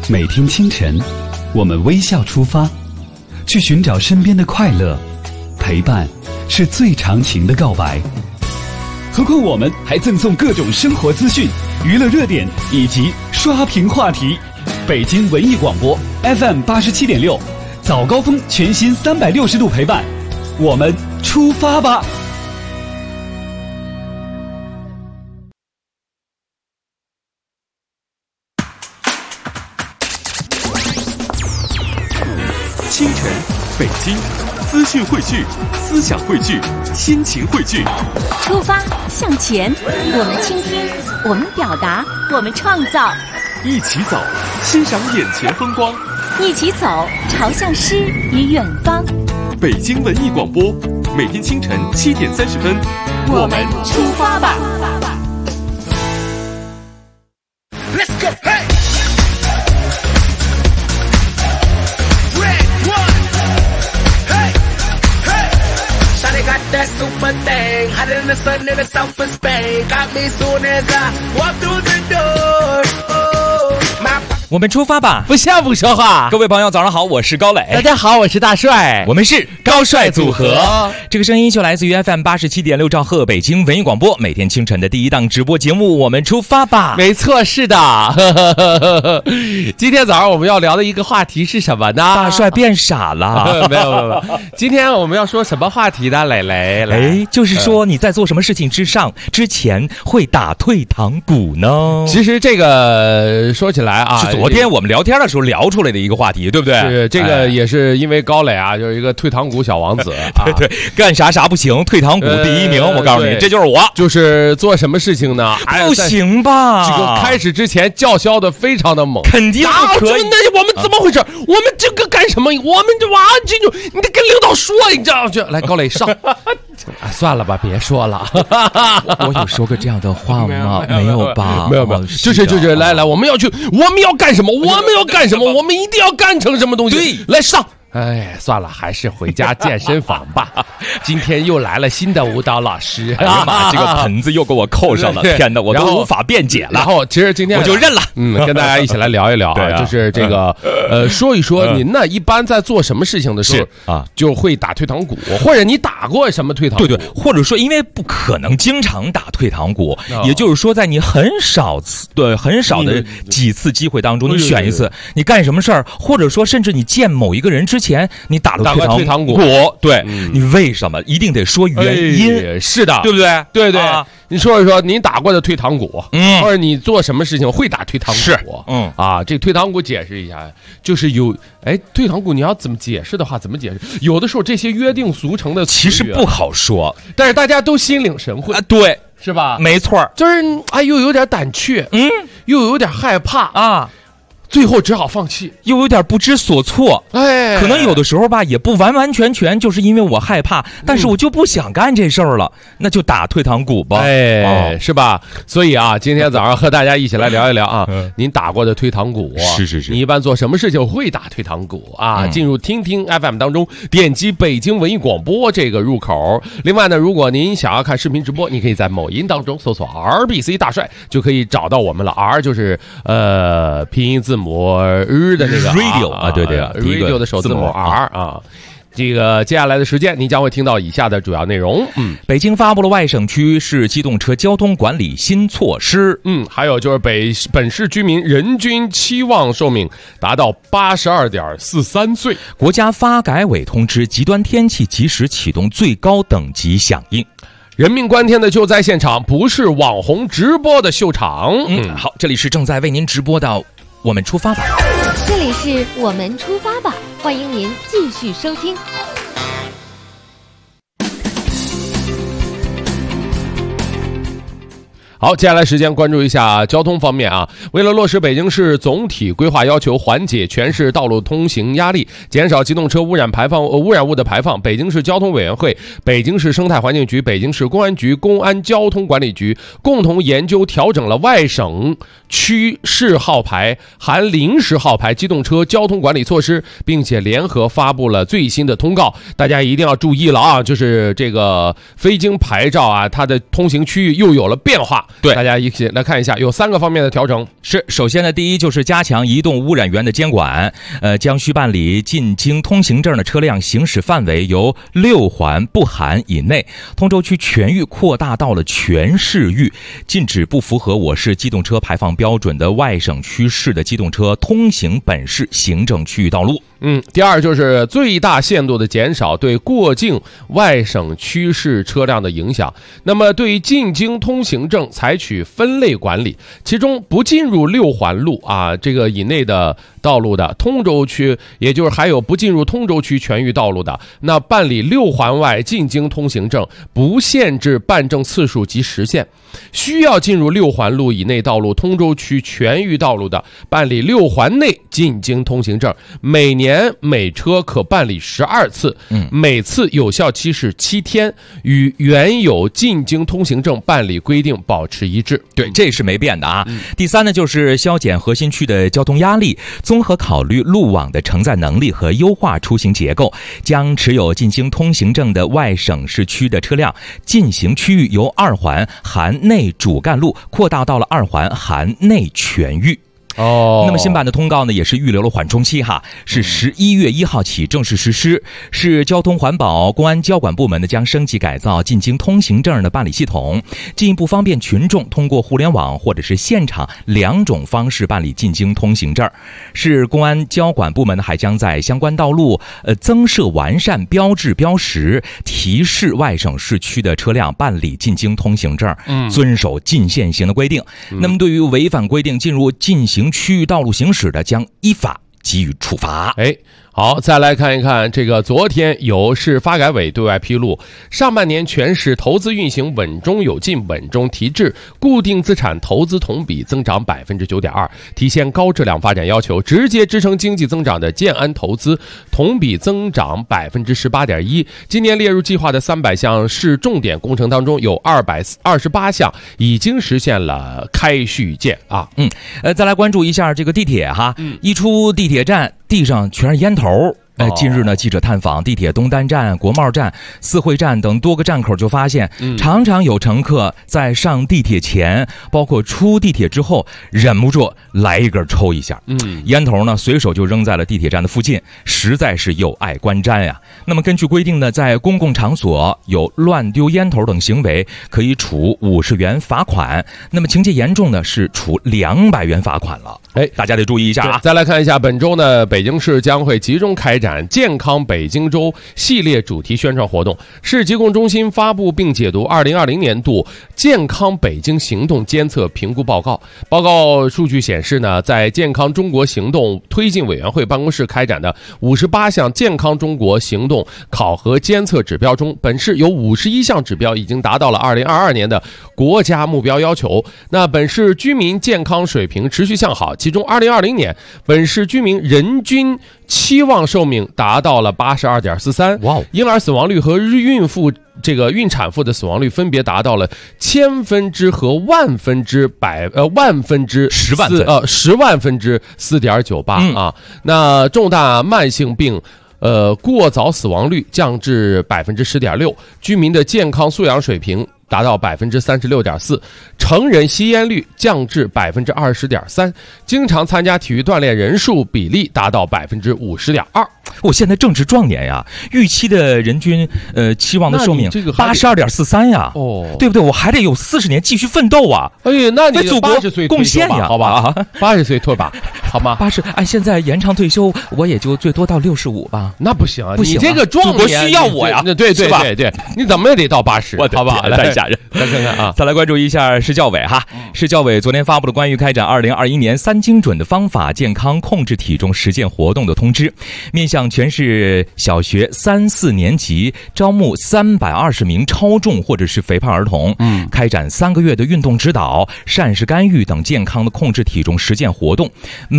每天清晨，我们微笑出发，去寻找身边的快乐。陪伴是最长情的告白。何况我们还赠送各种生活资讯、娱乐热点以及刷屏话题。北京文艺广播 FM87.6，早高峰全新360度陪伴，我们出发吧！ 清晨，北京，资讯汇聚，思想汇聚，心情汇聚。 出发向前，我们倾听，我们表达，我们创造。 一起走，欣赏眼前风光。 一起走，朝向诗与远方。 北京文艺广播，每天清晨7点30分， 我们出发吧。 Let's go, hey! Got that super thing, hotter than the sun in the south of Spain. Got me soon as I walk through the door. Oh, my 我们出发吧， 不像不说话。 各位朋友早上好，我是高磊。 大家好，我是大帅， 我们是高帅组合。这个声音就来自于 FM87.6兆赫北京文艺广播，每天清晨的第一档直播节目，我们出发吧。 没错，是的。今天早上我们要聊的一个话题是什么呢？ 大帅变傻了。 没有。今天我们要说什么话题呢？磊磊， 就是说你在做什么事情之前会打退堂鼓呢？ 其实这个说起来啊， 是昨天我们聊天的时候聊出来的一个话题，对不对？ 是这个也是因为高磊啊，就是一个退堂鼓小王子啊， 对，干啥不行，退堂鼓第一名。我告诉你，这就是我。 就是做什么事情呢？ 不行吧？ 这个开始之前叫嚣的非常的猛， 肯定不可以。 那我们怎么回事？我们这个干什么？我们这这就你得跟领导说，你知道吗？来，高磊上。算了吧，别说了。 我有说过这样的话吗？没有吧？ 没有。就是来，我们要干什么？我们要干什么？我们一定要干成什么东西？ 对， 来上。哎，算了，还是回家健身房吧。今天又来了新的舞蹈老师， 哎呀妈，这个盆子又给我扣上了，天哪，我都无法辩解了。 然后，其实今天我就认了。 跟大家一起来聊一聊啊，就是这个说一说您呢，一般在做什么事情的时候啊，就会打退堂鼓，或者你打过什么退堂鼓？ 对，或者说，因为不可能经常打退堂鼓，也就是说，在你很少的几次机会当中，你选一次，你干什么事儿，或者说，甚至你见某一个人之前，你打了退堂鼓，对，你为什么一定得说原因？ 是的， 对不对？ 对，你说一说你打过的退堂鼓，或者你做什么事情会打退堂鼓？ 是， 这退堂鼓解释一下，就是退堂鼓你要怎么解释的话，怎么解释？有的时候这些约定俗成的其实不好说， 但是大家都心领神会， 对， 是吧？ 没错， 就是又有点胆怯，又有点害怕啊。最后只好放弃， 又有点不知所措。 哎， 可能有的时候吧，也不完全就是因为我害怕，但是我就不想干这事儿了，那就打退堂鼓吧。 是吧？所以啊，今天早上和大家一起来聊一聊啊，您打过的退堂鼓， 是， 你一般做什么事情会打退堂鼓啊？进入听听 FM 当中，点击北京文艺广播这个入口。另外呢，如果您想要看视频直播，你可以在某音当中搜索 RBC 大帅，就可以找到我们了。R 就是拼音字母日的那个 radio 啊，对 ，radio 的首字母 R 啊。这个接下来的时间，您将会听到以下的主要内容。 北京发布了外省区市机动车交通管理新措施。 还有就是本市居民人均期望寿命达到82.43岁。 国家发改委通知，极端天气及时启动最高等级响应。 人命关天的救灾现场，不是网红直播的秀场。 好，这里是正在为您直播的我们出发吧。 这里是我们出发吧，欢迎您继续收听。 好，接下来时间关注一下交通方面啊。为了落实北京市总体规划要求，缓解全市道路通行压力，减少机动车污染物的排放，北京市交通委员会、北京市生态环境局、北京市公安局公安交通管理局共同研究调整了外省区市号牌含临时号牌机动车交通管理措施，并且联合发布了最新的通告，大家一定要注意了啊！就是这个非经牌照啊，它的通行区域又有了变化。 对， 大家一起来看一下，有3个方面的调整。 是，首先呢，第一就是加强移动污染源的监管，将需办理进京通行证的车辆行驶范围由6环不含以内通州区全域扩大到了全市域，禁止不符合我市机动车排放标准的外省区市的机动车通行本市行政区域道路。 第二就是最大限度的减少对过境外省区市车辆的影响。那么对于进京通行证采取分类管理，其中不进入6环路这个以内的道路的通州区，也就是还有不进入通州区全域道路的，那办理6环外进京通行证不限制办证次数及时限。需要进入6环路以内道路通州区全域道路的，办理6环内进京通行证，每年每车可办理12次，每次有效期是7天，与原有进京通行证办理规定保持一致。 对，这是没变的啊。第三呢，就是消减核心区的交通压力，综合考虑路网的承载能力和优化出行结构，将持有进京通行证的外省市区的车辆进行区域由2环含内主干路扩大到了2环含内全域。那么新版的通告呢，也是预留了缓冲期是11月1号起正式实施。是交通环保、公安交管部门呢将升级改造进京通行证的办理系统，进一步方便群众通过互联网或者是现场2种方式办理进京通行证。是公安交管部门呢还将在相关道路增设完善标志标识，提示外省市区的车辆办理进京通行证，遵守禁限行的规定。那么对于违反规定进入进行区域道路行驶的，将依法给予处罚。 好，再来看一看这个，昨天由市发改委对外披露，上半年全市投资运行稳中有进、稳中提质，固定资产投资同比增长 9.2%， 体现高质量发展要求，直接支撑经济增长的建安投资同比增长 18.1%。今年列入计划的300项市重点工程当中，有228项已经实现了开续建再来关注一下这个地铁一出地铁站地上全是烟头。近日呢，记者探访地铁东单站、国贸站、四惠站等多个站口，就发现常常有乘客在上地铁前，包括出地铁之后，忍不住来一根抽一下。烟头呢随手就扔在了地铁站的附近，实在是有碍观瞻呀。那么根据规定呢，在公共场所有乱丢烟头等行为，可以处50元罚款。那么情节严重呢，是处200元罚款了。大家得注意一下再来看一下，本周呢，北京市将会集中开展健康北京周系列主题宣传活动。市疾控中心发布并解读2020年度健康北京行动监测评估报告。报告数据显示呢，在健康中国行动推进委员会办公室开展的58项健康中国行动考核监测指标中，本市有51项指标已经达到了2022年的国家目标要求。那本市居民健康水平持续向好，其中2020年本市居民人均期望寿命达到了 82.43%，婴儿死亡率和孕产妇的死亡率分别达到了1000分之和万分之10万分之 4.98那重大慢性病过早死亡率降至 10.6%， 居民的健康素养水平达到 36.4%， 成人吸烟率降至 20.3%， 经常参加体育锻炼人数比例达到 50.2%。 我现在正值壮年呀，预期的人均期望的寿命82.43呀，对不对？我还得有40年继续奋斗啊！ 那你祖国贡献呀， 好吧？80岁退吧，好吗 ？80，现在延长退休，我也就最多到65吧。 那不行不行， 你这个壮年祖国需要我呀， 对，你怎么也得到80，好吧？ 太吓人。 来看看再来关注一下市教委市教委昨天发布了关于开展2021年3精准的方法健康控制体重实践活动的通知，面向全市小学3、4年级招募320名超重或者是肥胖儿童，开展3个月的运动指导、膳食干预等健康的控制体重实践活动。每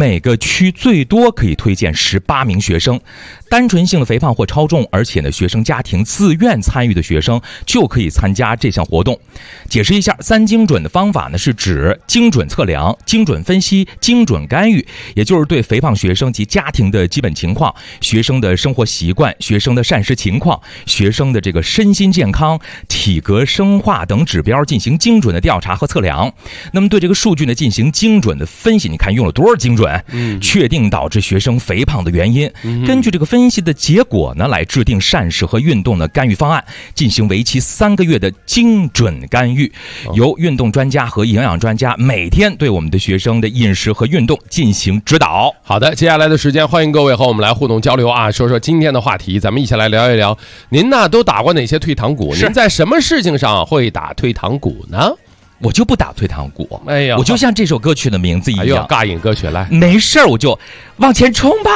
每个区最多可以推荐18名学生。单纯性的肥胖或超重，而且呢学生家庭自愿参与的学生就可以参加这项活动。解释一下，3精准的方法呢是指精准测量、精准分析、精准干预，也就是对肥胖学生及家庭的基本情况、学生的生活习惯、学生的膳食情况、学生的这个身心健康、体格生化等指标进行精准的调查和测量。那么对这个数据呢进行精准的分析，你看用了多少精准？确定导致学生肥胖的原因，根据这个分析的结果呢来制定膳食和运动的干预方案，进行为期3个月的精准干预，由运动专家和营养专家每天对我们的学生的饮食和运动进行指导。 好的，接下来的时间欢迎各位和我们来互动交流啊，说说今天的话题，咱们一起来聊一聊，您呢都打过哪些退堂鼓？您在什么事情上会打退堂鼓呢？ 我就不打退堂鼓， 哎呀， 我就像这首歌曲的名字一样， 尬瘾歌曲来， 没事我就往前冲吧。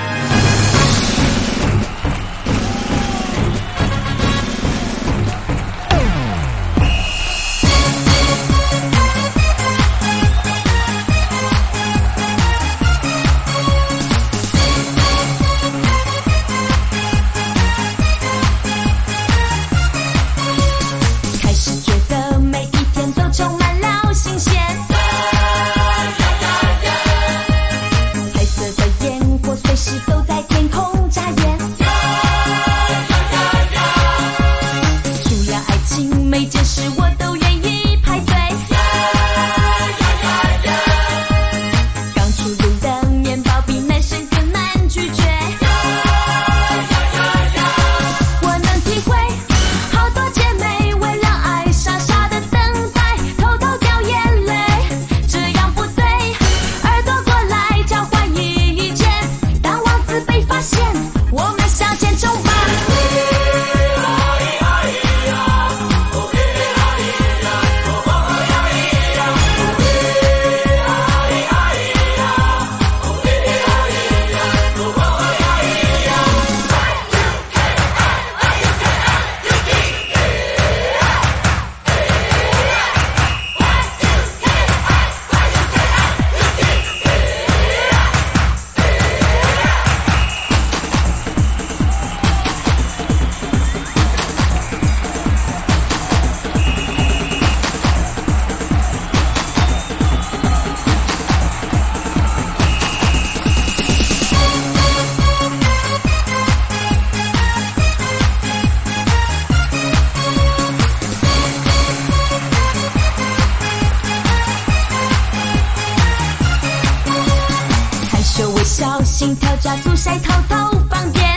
小心跳加速晒偷偷放电，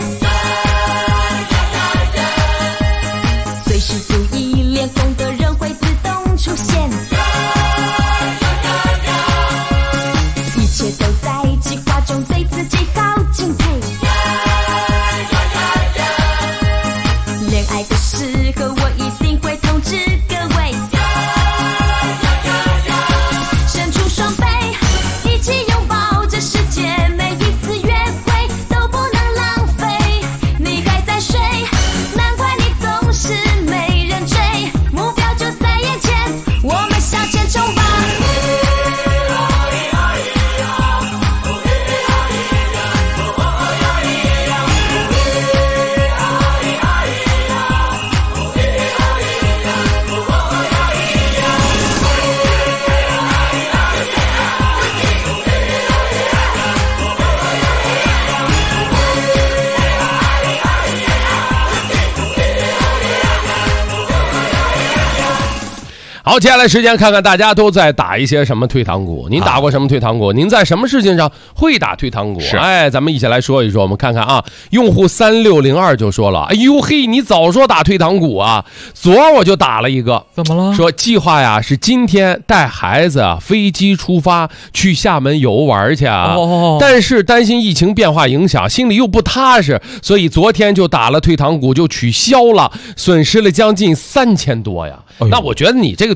随时注意脸红的人会自动出现，一切都在计划中，对自己好敬佩。恋爱的时候我一定会通知各位，伸出双臂一起拥抱这世界，每一次约会都不能浪费。你还在睡，难怪你总是没人追，目标就在眼前，我们向前冲吧。 好，接下来时间看看大家都在打一些什么退堂鼓。您打过什么退堂鼓？您在什么事情上会打退堂鼓？哎，咱们一起来说一说。我们看看啊，用户3602就说了：“哎呦嘿，你早说打退堂鼓啊！昨儿我就打了一个， 怎么了？ 说计划呀是今天带孩子飞机出发去厦门游玩去啊，但是担心疫情变化影响，心里又不踏实，所以昨天就打了退堂鼓，就取消了，损失了将近3000多呀。那我觉得你这个退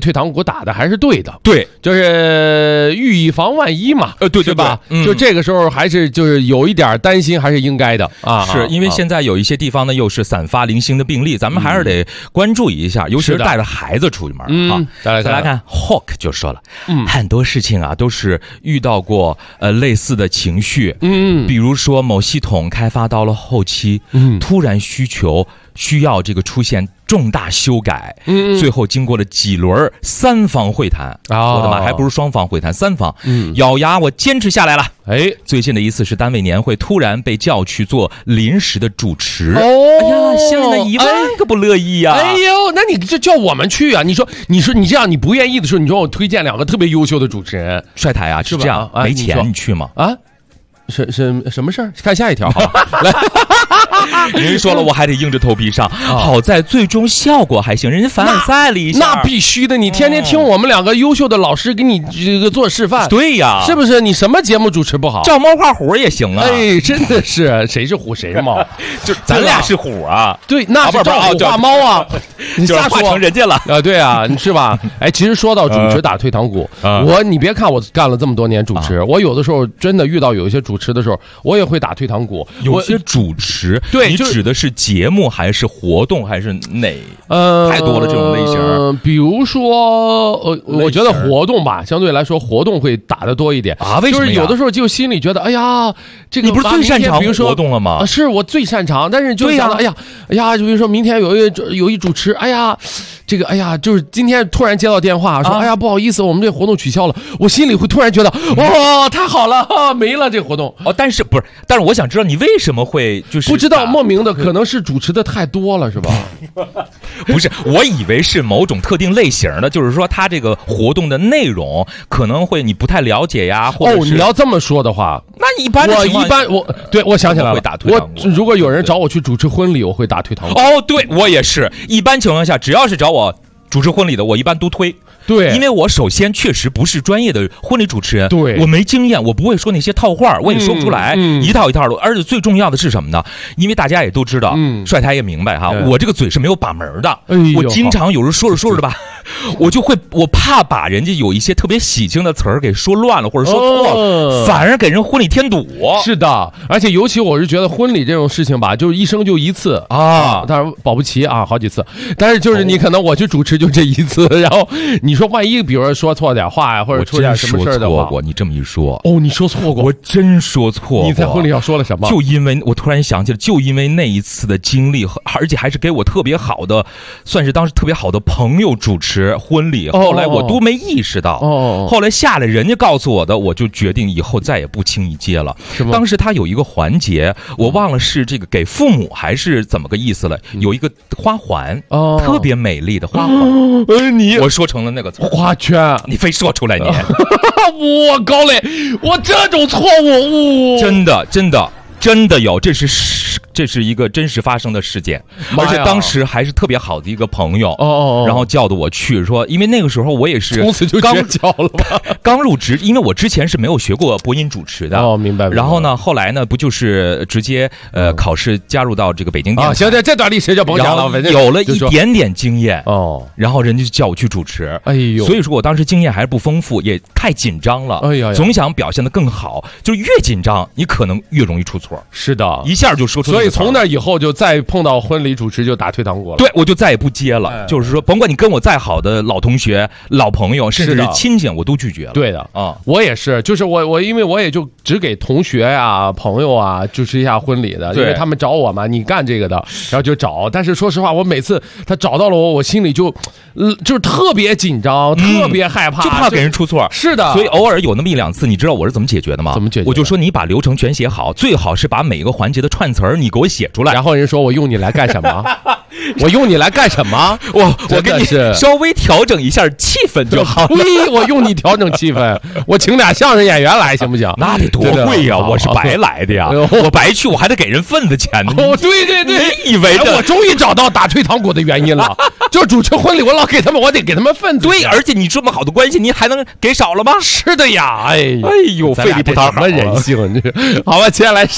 退堂鼓打的还是对的， 对， 就是以防万一嘛， 对是吧？就这个时候还是就是有一点担心，还是应该的啊。 是因为现在有一些地方呢，又是散发零星的病例，咱们还是得关注一下，尤其是带着孩子出去门。好，再来看 Hawk 就说了，很多事情啊都是遇到过类似的情绪，比如说某系统开发到了后期，突然需要这个出现重大修改，最后经过了几轮3方会谈，我的妈，还不如双方会谈，3方，咬牙我坚持下来了。最近的一次是单位年会，突然被叫去做临时的主持，哎呀，心里那1万个不乐意呀！ 哎呦，那你这叫我们去啊？你说你这样你不愿意的时候，你说我推荐2个特别优秀的主持人， 帅台啊，是这样，没钱你去吗？ 啊？什么事儿？看下一条，好来。 您说了，我还得硬着头皮上。好在最终效果还行，人家凡尔赛了一下。 那必须的，你天天听我们2个优秀的老师给你这个做示范。 对呀， 是不是？你什么节目主持不好？ 照猫画虎也行啊。 哎，真的是，谁是虎谁是猫？ 就咱俩是虎啊。 对，那是照虎画猫啊。你瞎说成人家了啊？对啊，是吧？哎，其实说到主持打退堂鼓，你别看我干了这么多年主持，我有的时候真的遇到有一些主持的时候，我也会打退堂鼓。 有些主持，对，你指的是节目还是活动还是哪？太多了这种类型。 比如说，我觉得活动吧，相对来说活动会打得多一点啊。为什么？ 就是有的时候就心里觉得，哎呀，这个你不是最擅长活动了吗？ 是我最擅长，但是就想，哎呀，就比如说明天有一主持，哎呀，这个，哎呀，就是今天突然接到电话说，哎呀，不好意思，我们这活动取消了，我心里会突然觉得，哇，太好了，没了这个活动。 但是我想知道你为什么会就是不知道，莫名的可能是主持的太多了，是吧？ 不是，我以为是某种特定类型的，就是说他这个活动的内容可能会你不太了解呀，或者是你要这么说的话， 那一般我想起来了， 会打退堂鼓。 如果有人找我去主持婚礼，我会打退堂鼓。 对，我也是一般情况下，只要是找我主持婚礼的，我一般都推。 对， 因为我首先确实不是专业的婚礼主持人， 对， 我没经验，我不会说那些套话，我也说不出来，一套一套的。而且最重要的是什么呢？因为大家也都知道，帅台也明白哈，我这个嘴是没有把门的，我经常有时说着吧，我怕把人家有一些特别喜庆的词儿给说乱了或者说错了，反而给人婚礼添堵。 是的，而且尤其我是觉得婚礼这种事情吧，就是一生就一次啊，当然保不齐啊好几次，但是就是你可能我去主持就这一次，然后你说万一比如说错点话呀，或者出点什么事的话， 你这么一说， 你说错过， 我真说错过。 你在婚礼上说了什么？ 就因为我突然想起了，就因为那一次的经历，而且还是给我特别好的，算是当时特别好的朋友主持婚礼，后来我都没意识到，后来下来人家告诉我的，我就决定以后再也不轻易接了。当时他有一个环节，我忘了是这个给父母还是怎么个意思了，有一个花环，特别美丽的花环，我说成了那个花圈， 你非说出来你我高嘞，我这种错误， 真的有，这是一个真实发生的事件，而且当时还是特别好的一个朋友然后叫的我去说，因为那个时候我也是从此就绝交了吧， 刚入职，因为我之前是没有学过播音主持的明白。 然后呢，后来呢，不就是直接考试加入到这个北京电台行，这段历史就甭讲了， 有了一点点经验然后人家就叫我去主持， 哎呦， 所以说我当时经验还是不丰富，也太紧张了，总想表现得更好，就越紧张你可能越容易出错， 是的， 一下就说出。 所以从那以后就再碰到婚礼主持就打退堂鼓了。 对，我就再也不接了。就是说，甭管你跟我再好的老同学、老朋友，甚至是亲戚，我都拒绝了。 对的我也是，就是我因为我也就只给同学呀、朋友啊主持一下婚礼的，因为他们找我嘛，你干这个的，然后就找。但是说实话，我每次他找到了我心里就是特别紧张，特别害怕， 就怕给人出错。 是的， 所以偶尔有那么1-2次，你知道我是怎么解决的吗？ 怎么解决？ 我就说你把流程全写好，最好是把每个环节的串词儿你给我写出来。 然后人说我用你来干什么？我用你来干什么？ 我给你稍微调整一下气氛就好了。 我用你调整气氛，我请俩相声演员来行不行？ 那得多贵呀！我是白来的呀，我白去，我还得给人份子钱呢。 对， 你以为我终于找到打退堂鼓的原因了，就是主持婚礼，我得给他们份子。 对，而且你这么好的关系，你还能给少了吗？ 是的呀，哎呦，费力不讨好， 什么人性？好吧，接下来时间。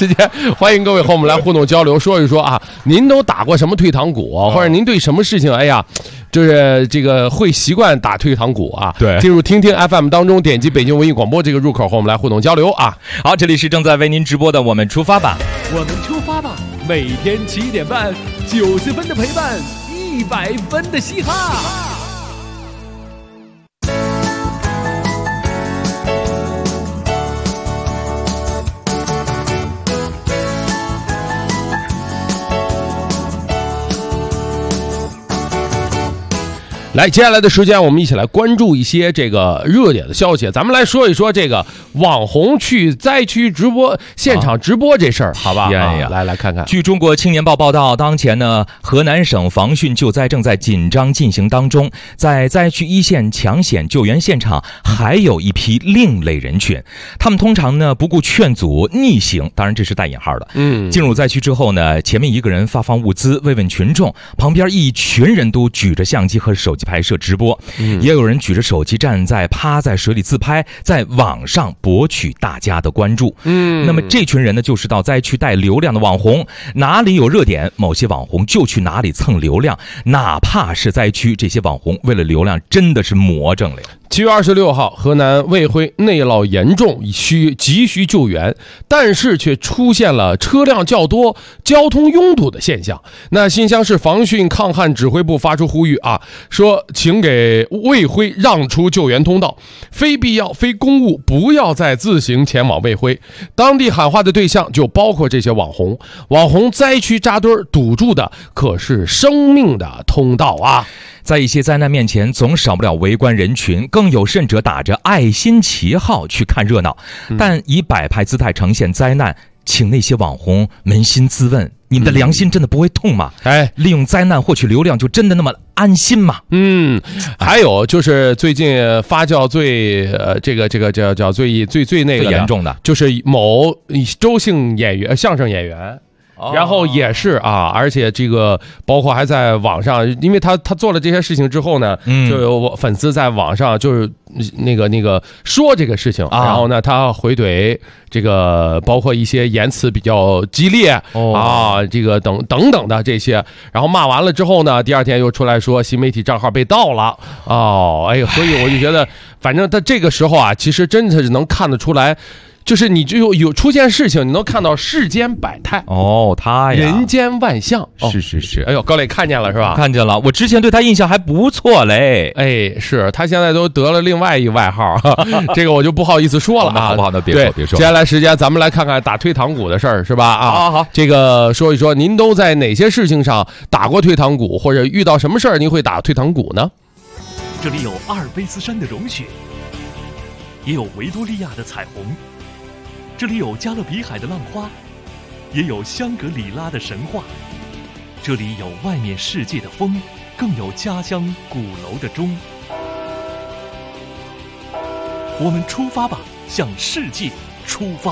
间，欢迎各位和我们来互动交流，说一说啊，您都打过什么退堂鼓，或者您对什么事情，哎呀，就是这个会习惯打退堂鼓啊？ 对， 进入听听 FM 当中，点击北京文艺广播这个入口，和我们来互动交流啊。 好，这里是正在为您直播的《我们出发吧》， 我们出发吧，每天7点半，90分的陪伴，100分的嘻哈。 来，接下来的时间，我们一起来关注一些这个热点的消息。咱们来说一说这个网红去灾区直播现场直播这事儿，好吧？来看看。 据中国青年报报道，当前呢，河南省防汛救灾正在紧张进行当中，在灾区一线抢险救援现场，还有一批另类人群，他们通常呢不顾劝阻逆行，当然这是带引号的。进入灾区之后呢，前面一个人发放物资慰问群众，旁边一群人都举着相机和手机拍摄直播，也有人举着手机趴在水里自拍，在网上博取大家的关注。那么这群人呢，就是到灾区带流量的网红，哪里有热点，某些网红就去哪里蹭流量，哪怕是灾区，这些网红为了流量真的是魔怔了。 7月26号，河南卫辉内涝严重，急需救援，但是却出现了车辆较多、交通拥堵的现象。那新乡市防汛抗旱指挥部发出呼吁啊，说请给卫辉让出救援通道，非必要、非公务不要再自行前往卫辉。当地喊话的对象就包括这些网红，网红灾区扎堆堵住的可是生命的通道啊！ 在一些灾难面前，总少不了围观人群，更有甚者打着爱心旗号去看热闹，但以摆拍姿态呈现灾难，请那些网红扪心自问，你们的良心真的不会痛吗？利用灾难获取流量就真的那么安心吗？ 还有就是最近发酵最叫最那个严重的， 就是某周姓演员相声演员。然后也是啊，而且这个包括还在网上，因为他做了这些事情之后呢，就有粉丝在网上就是那个说这个事情，然后呢他回怼这个包括一些言辞比较激烈这个等等的这些，然后骂完了之后呢，第二天又出来说新媒体账号被盗了所以我就觉得，反正他这个时候啊，其实真的是能看得出来。就是你就有出现事情，你能看到世间百态他呀， 人间万象， 是。 哎呦，高磊看见了是吧？ 看见了，我之前对他印象还不错嘞。 是他现在都得了另外一外号，这个我就不好意思说了啊。 不好的，别说。 接下来时间咱们来看看打退堂鼓的事儿，是吧？ 好， 这个说一说，您都在哪些事情上打过退堂鼓，或者遇到什么事儿您会打退堂鼓呢？ 这里有阿尔卑斯山的融雪，也有维多利亚的彩虹。这里有加勒比海的浪花，也有香格里拉的神话。这里有外面世界的风，更有家乡鼓楼的钟。我们出发吧，向世界出发。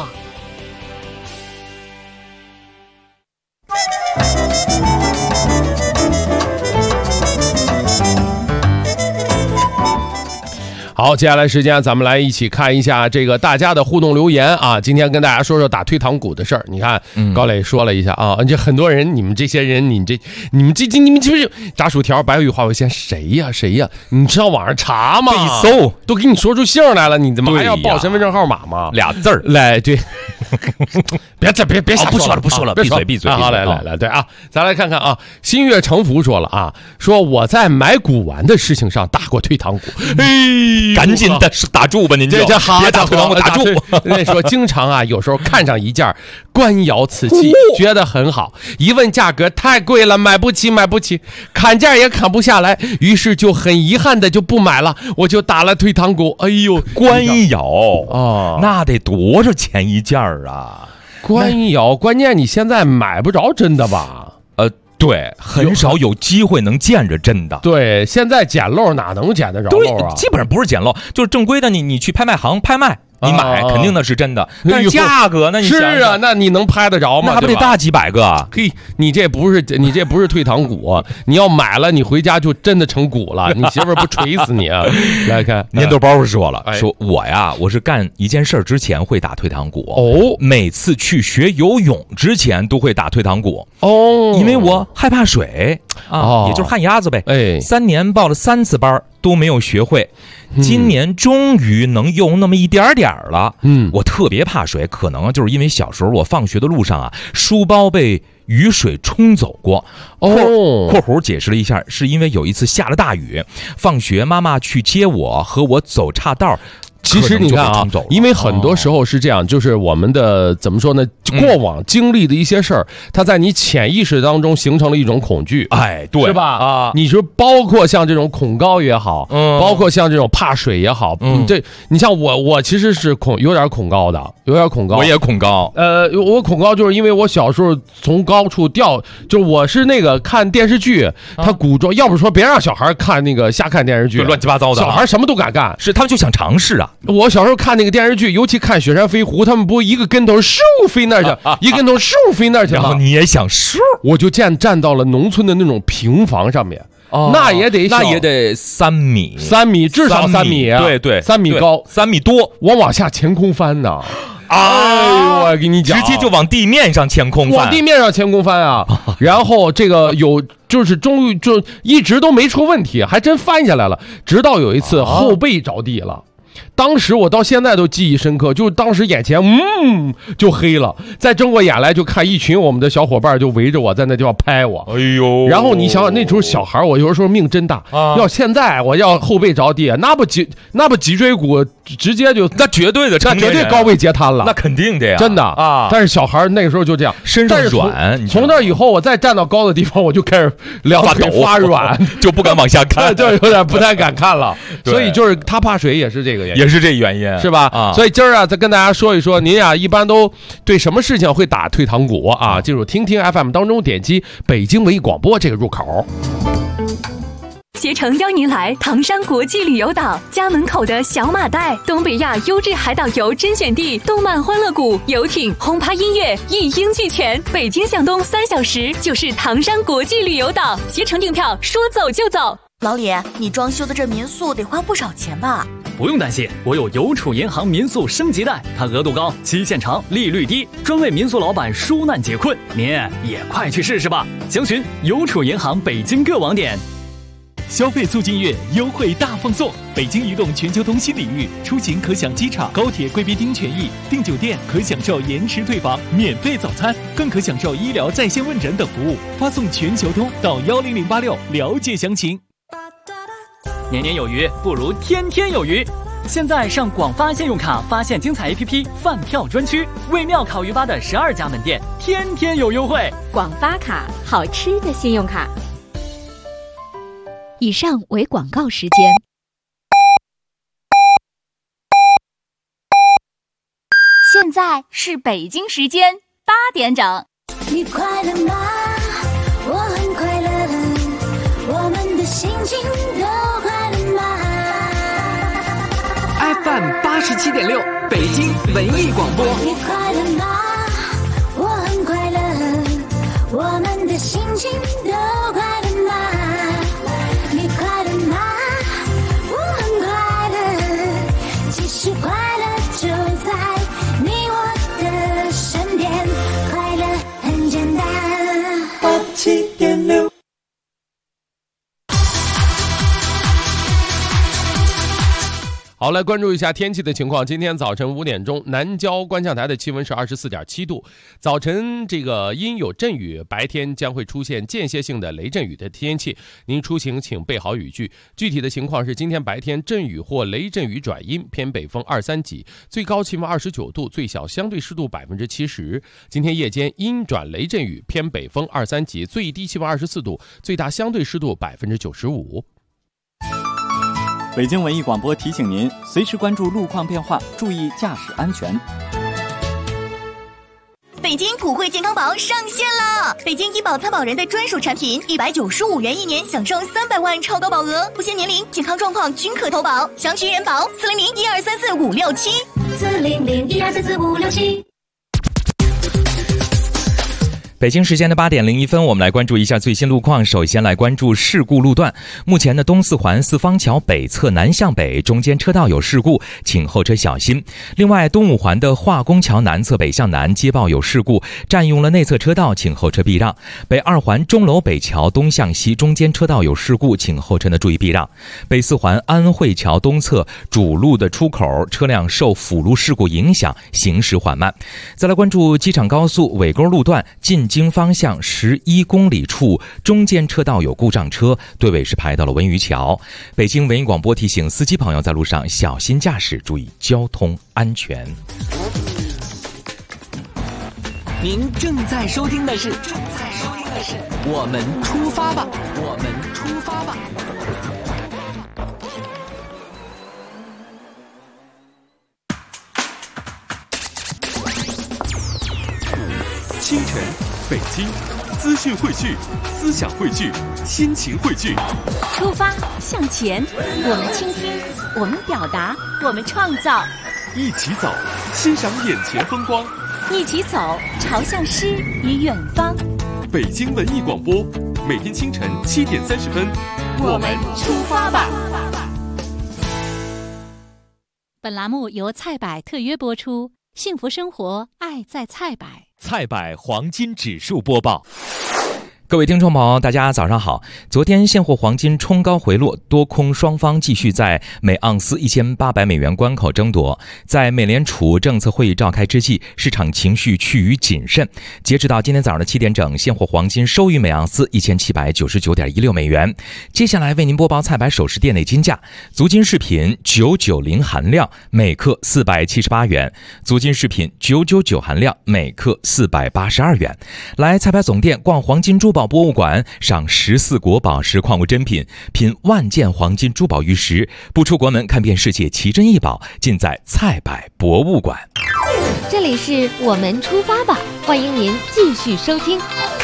好，接下来时间咱们来一起看一下这个大家的互动留言啊。今天跟大家说说打退堂鼓的事儿。你看，高磊说了一下啊，这很多人，你们这些人，你们就是炸薯条、白羽化为先谁呀？你知道网上查吗？ 一搜都给你说出姓来了，你怎么还要报身份证号码吗 ？2字儿来，对，别瞎说了， 不说了，闭嘴。 好，来，对啊，咱来看看啊，心悦诚服说了啊，说我在买古玩的事情上打过退堂鼓， 赶紧的打住吧，您就别打退堂鼓，打住。 那说经常啊，有时候看上一件官窑瓷器，觉得很好，一问价格太贵了，买不起，砍价也砍不下来，于是就很遗憾的就不买了，我就打了退堂鼓。哎呦， 官窑那得多少钱一件啊？ 官窑，关键你现在买不着真的吧？ 对，很少有机会能见着真的。 对，现在捡漏哪能捡得着漏啊？ 基本上不是捡漏，就是正规的你去拍卖行拍卖， 你买肯定那是真的，但是价格呢？你想是啊，那你能拍得着吗？ 那还不得大几百个啊？ 嘿，你这不是退堂鼓，你要买了，你回家就真的成鼓了，你媳妇儿不锤死你啊？来看， 年豆包说了，说我是干一件事之前会打退堂鼓哦， 每次去学游泳之前都会打退堂鼓哦， 因为我害怕水啊，也就是旱鸭子呗。 哎 ，3年报了3次班都没有学会。今年终于能游那么一点点了。我特别怕水，可能就是因为小时候我放学的路上啊，书包被雨水冲走过。括弧解释了一下，是因为有一次下了大雨，放学妈妈去接我，和我走岔道。 其实你看啊，因为很多时候是这样，就是我们的怎么说呢？过往经历的一些事儿，它在你潜意识当中形成了一种恐惧。 哎，对， 是吧？啊，你说包括像这种恐高也好，包括像这种怕水也好，这你像我其实是有点恐高的，有点恐高。 我也恐高。 我恐高就是因为我小时候从高处掉，就我是那个看电视剧，他古装，要不说别让小孩看那个瞎看电视剧， 乱七八糟的， 小孩什么都敢干， 是他们就想尝试啊。 我小时候看那个电视剧，尤其看《雪山飞狐》，他们不一个跟头嗖飞那儿去，一个跟头嗖飞那儿去吗？ 然后你也想嗖， 我就站到了农村的那种平房上面，那也得 3米至少3米， 对 ，3米高 ，3米多， 我往下前空翻呢。哎呦，我跟你讲， 直接就往地面上前空翻， 往地面上前空翻啊！然后这个就是终于就一直都没出问题，还真翻下来了。直到有一次后背着地了。当时我到现在都记忆深刻，就当时眼前就黑了，再睁过眼来就看一群我们的小伙伴就围着我在那地方拍我， 哎呦！ 然后你想想那时候小孩，我有时候命真大要现在我要后背着地，那不脊椎骨直接就那绝对的， 那绝对高位截瘫了， 那肯定的呀， 真的啊！但是小孩那个时候就这样， 身上软， 从那以后我再站到高的地方，我就开始两腿发软， 就不敢往下看， 就有点不太敢看了。所以就是他怕水也是这个原因， 也是这原因， 是吧？所以今儿啊，再跟大家说一说，您啊一般都对什么事情会打退堂鼓啊？进入听听 FM 当中，点击北京文艺广播这个入口。 携程邀您来唐山国际旅游岛，家门口的小马袋，东北亚优质海岛游甄选地，动漫欢乐谷、游艇、轰趴音乐一应俱全。北京向东3小时就是唐山国际旅游岛，携程订票说走就走。 老李，你装修的这民宿得花不少钱吧？ 不用担心，我有邮储银行民宿升级贷，它额度高，期限长，利率低，专为民宿老板纾难解困。您也快去试试吧！详询邮储银行北京各网点。 消费促进月优惠大放送，北京移动全球通新领域，出行可享机场、高铁贵宾厅权益，订酒店可享受延迟退房、免费早餐，更可享受医疗在线问诊等服务。发送全球通到10086了解详情。 年年有余，不如天天有余。现在上广发信用卡发现精彩 APP 饭票专区，为庙烤鱼吧的12家门店天天有优惠。 广发卡，好吃的信用卡。以上为广告时间。 现在是北京时间8点整。 你快乐吗？我很快乐，我们的心情都快乐吗 ？FM 87.6，北京文艺广播。 你快乐吗？我很快乐，我们的心情都快乐吗？你快乐吗？我很快乐，其实快乐就在你我的身边，快乐很简单。87.6。 好，来关注一下天气的情况。今天早晨5点钟，南郊观象台的气温是24.7度。早晨这个阴有阵雨，白天将会出现间歇性的雷阵雨的天气。您出行请备好雨具。具体的情况是，今天白天阵雨或雷阵雨转阴，偏北风2、3级，最高气温29度，最小相对湿度70%。今天夜间阴转雷阵雨，偏北风2、3级，最低气温24度，最大相对湿度95%。 北京文艺广播提醒您，随时关注路况变化，注意驾驶安全。 北京普惠健康宝上线了！北京医保参保人的专属产品，195元1年，享受300万超高保额，不限年龄、健康状况均可投保。详询人保40012345567。 1234567。 北京时间的8点01分，我们来关注一下最新路况。首先来关注事故路段。目前的东四环四方桥北侧南向北中间车道有事故，请后车小心。另外，东五环的化工桥南侧北向南接报有事故，占用了内侧车道，请后车避让。北二环钟楼北桥东向西中间车道有事故，请后车注意避让。北四环安慧桥东侧主路的出口车辆受辅路事故影响，行驶缓慢。再来关注机场高速尾沟路段进京方向11公里处中间车道有故障车，队尾是排到了文娱桥。北京文艺广播提醒司机朋友在路上小心驾驶，注意交通安全。 您正在收听的是我们出发吧，我们出发吧。 清晨，北京，资讯汇聚，思想汇聚，心情汇聚。 出发向前，我们倾听，我们表达，我们创造。 一起走，欣赏眼前风光。 一起走，朝向诗与远方。 北京文艺广播，每天清晨7点30分， 我们出发吧。 本栏目由菜百特约播出，幸福生活，爱在菜百。 菜百黄金指数播报。各位听众朋友，大家早上好。昨天现货黄金冲高回落，多空双方继续在每盎司1800美元关口争夺。在美联储政策会议召开之际，市场情绪趋于谨慎。截止到今天早上的7点整，现货黄金收于每盎司1799.16美元。接下来为您播报菜百首饰店内金价：足金饰品990含量每克478元，足金饰品999含量每克482元。来菜百总店逛黄金珠宝博物馆，赏14国宝石矿物珍品，品万件黄金珠宝玉石，不出国门看遍世界奇珍异宝，尽在菜百博物馆。 这里是我们出发吧，欢迎您继续收听。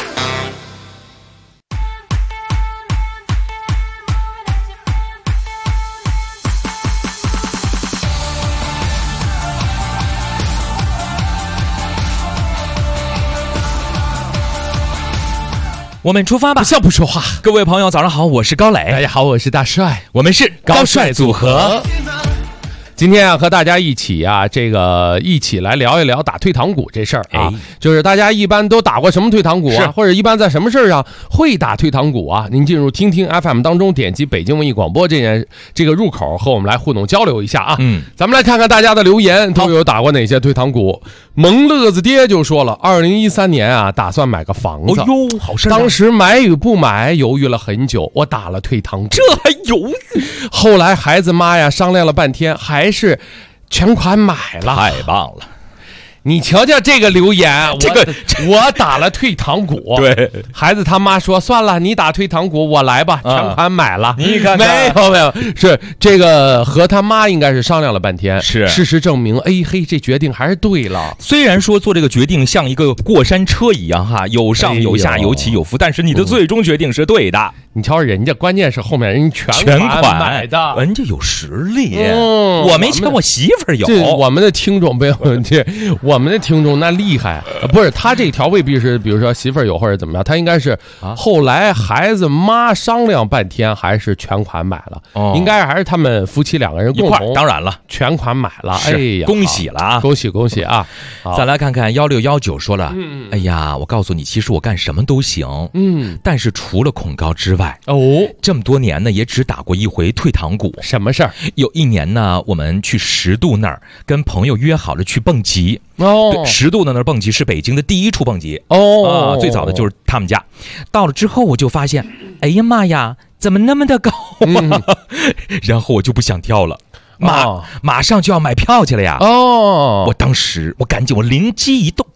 我们出发吧， 不笑不说话。 各位朋友早上好，我是高磊。 大家好，我是大帅， 我们是高帅组合。 今天啊，和大家一起来聊一聊打退堂鼓这事儿啊。就是大家一般都打过什么退堂鼓啊，或者一般在什么事儿上会打退堂鼓啊？您进入听听 FM 当中，点击北京文艺广播这个入口，和我们来互动交流一下啊。咱们来看看大家的留言都有打过哪些退堂鼓。萌乐子爹就说了，2013年啊，打算买个房子。 哦呦，好事啊！ 当时买与不买犹豫了很久，我打了退堂鼓。 这还犹豫？ 后来孩子妈呀商量了半天，还是全款买了。 太棒了！ 你瞧瞧这个留言，我打了退堂鼓。 对， 孩子他妈说算了，你打退堂鼓，我来吧，全款买了。 你看看， 没有，是这个和他妈应该是商量了半天。 是， 事实证明，这决定还是对了。 虽然说做这个决定像一个过山车一样哈，有上有下，有起有伏，但是你的最终决定是对的。 你瞧人家，关键是后面人全款买的， 人家有实力。我没钱，我媳妇儿有。 我们的听众没有问题，我们的听众那厉害，不是他这条未必是，比如说媳妇儿有或者怎么样，他应该是后来孩子妈商量半天，还是全款买了。应该还是他们夫妻两个人共同， 当然了， 全款买了。哎呀， 恭喜了啊！ 恭喜啊！ 再来看看1619说了，哎呀，我告诉你，其实我干什么都行，但是除了恐高之外，这么多年呢，也只打过一回退堂鼓。 什么事儿？ 有一年呢，我们去10渡那儿跟朋友约好了去蹦极。对，10渡的那儿蹦极是北京的第一处蹦极。最早的就是他们家。到了之后我就发现，哎呀妈呀，怎么那么的高啊？然后我就不想跳了。马上就要买票去了呀！我当时我赶紧灵机一动，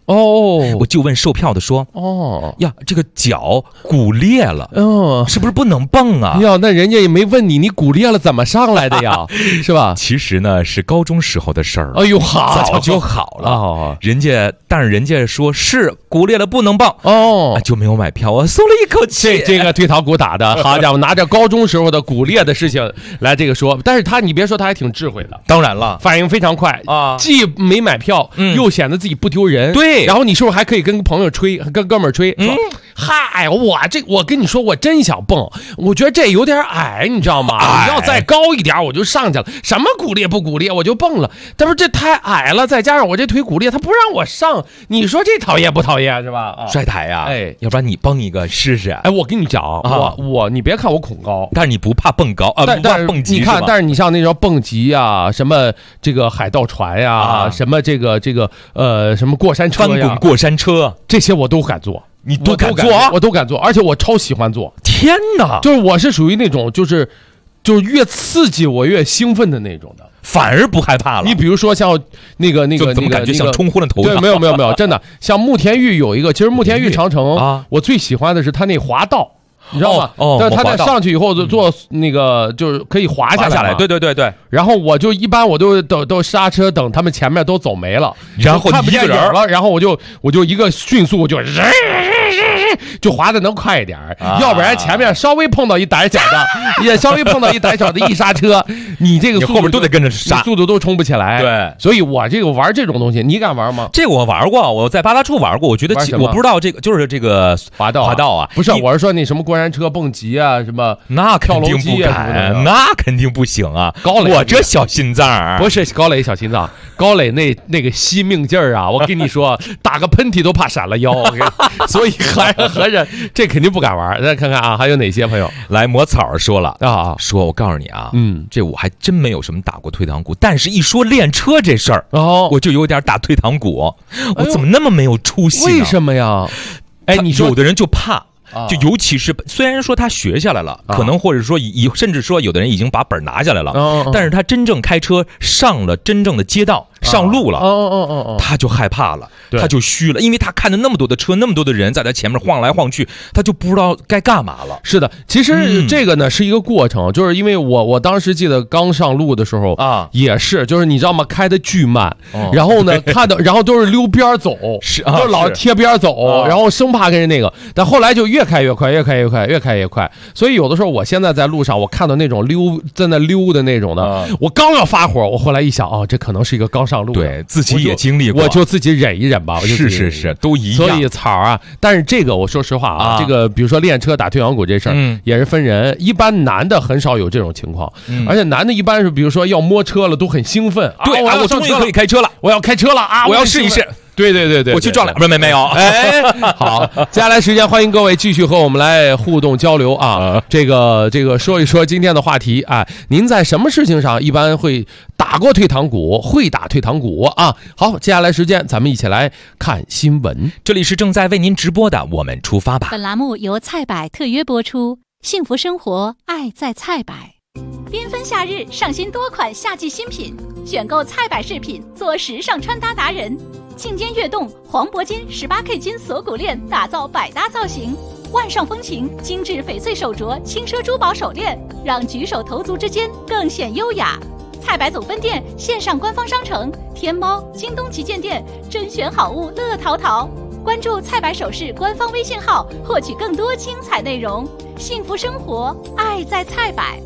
哦， 我就问售票的说， 哦呀，这个脚骨裂了，是不是不能蹦啊？ 呀，那人家也没问你骨裂了怎么上来的呀，是吧？ 其实呢是高中时候的事儿。 哎呦，好， 早就好了。 哦， 但是人家说是骨裂了不能蹦，就没有买票，我松了一口气。 这个退堂鼓打的，好家伙，拿着高中时候的骨裂的事情来这个说，但是你别说，他还挺智慧的。 当然了， 反应非常快啊，既没买票，又显得自己不丢人。 对， 然后你是不是还可以跟朋友吹，跟哥们儿吹，说嗨，我跟你说，我真想蹦，我觉得这有点矮，你知道吗？你要再高一点，我就上去了。什么骨裂不骨裂，我就蹦了。但是这太矮了，再加上我这腿骨裂，他不让我上，你说这讨厌不讨厌是吧？ 摔台呀， 哎， 要不然你蹦一个试试。 哎，我跟你讲，你别看我恐高， 但是你不怕蹦高啊，不怕蹦极。 你看，但是你像那种蹦极啊，什么这个海盗船呀，什么这个什么过山车呀， 翻滚过山车， 这些我都敢做。 你都敢做？ 我都敢做，而且我超喜欢做。 天哪！ 就是我是属于那种就是越刺激我越兴奋的那种的， 反而不害怕了。 你比如说像那个怎么感觉像冲昏了头？ 对，没有，真的。像慕田峪有一个，其实慕田峪长城啊，我最喜欢的是它那滑道。你知道吗？但是他在上去以后做那个就是可以滑下来。 对。 然后我就一般我都刹车，等他们前面都走没了， 然后看不见人了，然后我就一个迅速就滑的能快一点，要不然前面稍微碰到一胆小的，也稍微碰到一胆小的一刹车，你这个后面都得跟着刹， 速度都冲不起来。 对， 所以我这个玩这种东西，你敢玩吗？ 这个我玩过，我在八大处玩过，我觉得我不知道这个就是这个滑道啊， 不是，我是说那什么过山车、蹦极啊，什么那肯定不敢，那肯定不行啊！ 高磊， 我这小心脏不是高磊小心脏，高磊那个惜命劲儿啊！我跟你说，打个喷嚏都怕闪了腰，所以合着这肯定不敢玩。再看看啊，还有哪些朋友来？抹草说了啊， 说我告诉你啊，这我还真没有什么打过退堂鼓，但是一说练车这事儿，我就有点打退堂鼓，我怎么那么没有出息呢？ 为什么呀？哎，你说有的人就怕。就尤其是虽然说他学下来了，可能或者说甚至说有的人已经把本拿下来了，但是他真正开车上了真正的街道上路了，他就害怕了，他就虚了，因为他看着那么多的车，那么多的人在他前面晃来晃去，他就不知道该干嘛了。 是的，其实这个呢是一个过程，就是因为我当时记得刚上路的时候啊，也是，就是你知道吗？开的巨慢，然后呢看到，然后都是溜边走，就老贴边走，然后生怕跟人那个，但后来就越开越快，所以有的时候我现在在路上，我看到那种在那溜的那种的，我刚要发火，我后来一想，这可能是一个刚上路的， 对自己也经历过， 我就自己忍一忍吧。 是，都一样。 所以草啊，但是这个我说实话啊，这个比如说练车打退堂鼓这事儿，也是分人，一般男的很少有这种情况，而且男的一般是比如说要摸车了都很兴奋， 对啊，我终于可以开车了， 我要开车了啊， 我要试一试。 对， 我去撞了，不是没有。 哎，好，接下来时间欢迎各位继续和我们来互动交流啊。这个说一说今天的话题啊，您在什么事情上一般会打过退堂鼓？会打退堂鼓啊？好，接下来时间咱们一起来看新闻。 这里是正在为您直播的，我们出发吧。 本栏目由菜百特约播出，幸福生活，爱在菜百。 缤纷夏日，上新多款夏季新品，选购菜百饰品，做时尚穿搭达人。庆间跃动，黄铂金18K 金锁骨链，打造百搭造型。万上风情，精致翡翠手镯，轻奢珠宝手链，让举手投足之间更显优雅。菜百总分店线上官方商城，天猫、京东旗舰店，甄选好物乐淘淘。关注菜百首饰官方微信号，获取更多精彩内容。幸福生活，爱在菜百。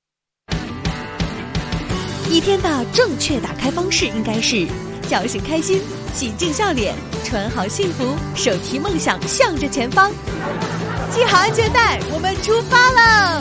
一天的正确打开方式应该是叫醒开心，洗净笑脸，穿好幸福，手提梦想向着前方。系好安全带，我们出发喽！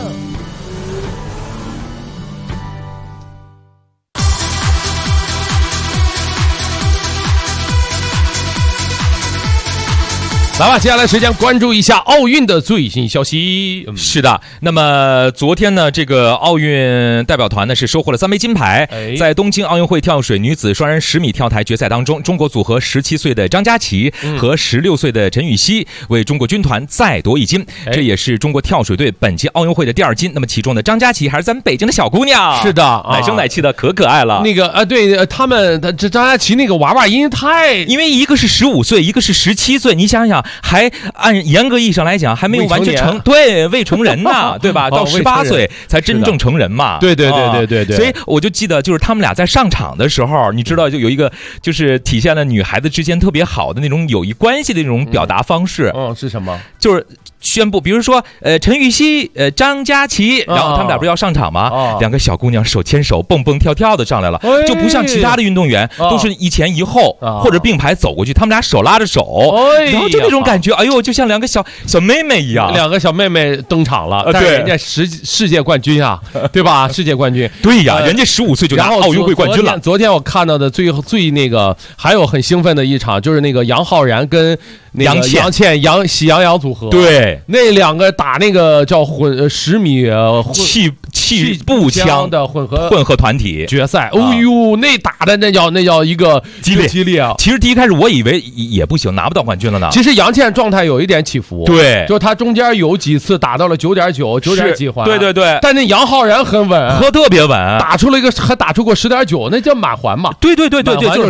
来吧，接下来时间关注一下奥运的最新消息。 是的，那么昨天呢，这个奥运代表团呢是收获了3枚金牌。在东京奥运会跳水女子双人10米跳台决赛当中，中国组合17岁的张家齐和16岁的陈芋汐为中国军团再夺1金，这也是中国跳水队本届奥运会的第2金。那么其中的张家齐还是咱们北京的小姑娘， 是的， 奶声奶气的，可爱了。 那个对他们这张家齐那个娃娃音太， 因为一个是15岁，一个是17岁，你想想，还按严格意义上来讲还没有完全未成人呢，对吧？到18岁才真正成人嘛。 对。 所以我就记得，就是他们俩在上场的时候，你知道，就有一个就是体现了女孩子之间特别好的那种友谊关系的那种表达方式。 是什么？ 就是宣布，比如说陈芋汐、张家齐，然后他们俩不是要上场吗？两个小姑娘手牵手蹦蹦跳跳的上来了，就不像其他的运动员都是一前一后或者并排走过去，他们俩手拉着手，然后就那种感觉，哎呦，就像两个小妹妹一样， 两个小妹妹登场了，但是人家世界冠军啊，对吧？世界冠军， 对呀，人家15岁就拿奥运会冠军了。 昨天我看到的最那个还有很兴奋的一场，就是那个杨浩然跟那个杨倩喜羊羊组合， 对， 那两个打那个叫10米气步枪的混合团体决赛，哦呦，那打的那叫一个激烈啊！ 其实第一开始我以为也不行，拿不到冠军了呢。 其实杨倩状态有一点起伏， 对， 就他中间有几次打到了9.9、9点几环， 对。 但那杨浩然很稳， 特别稳， 打出过10.9，那叫满环嘛。 对， 就是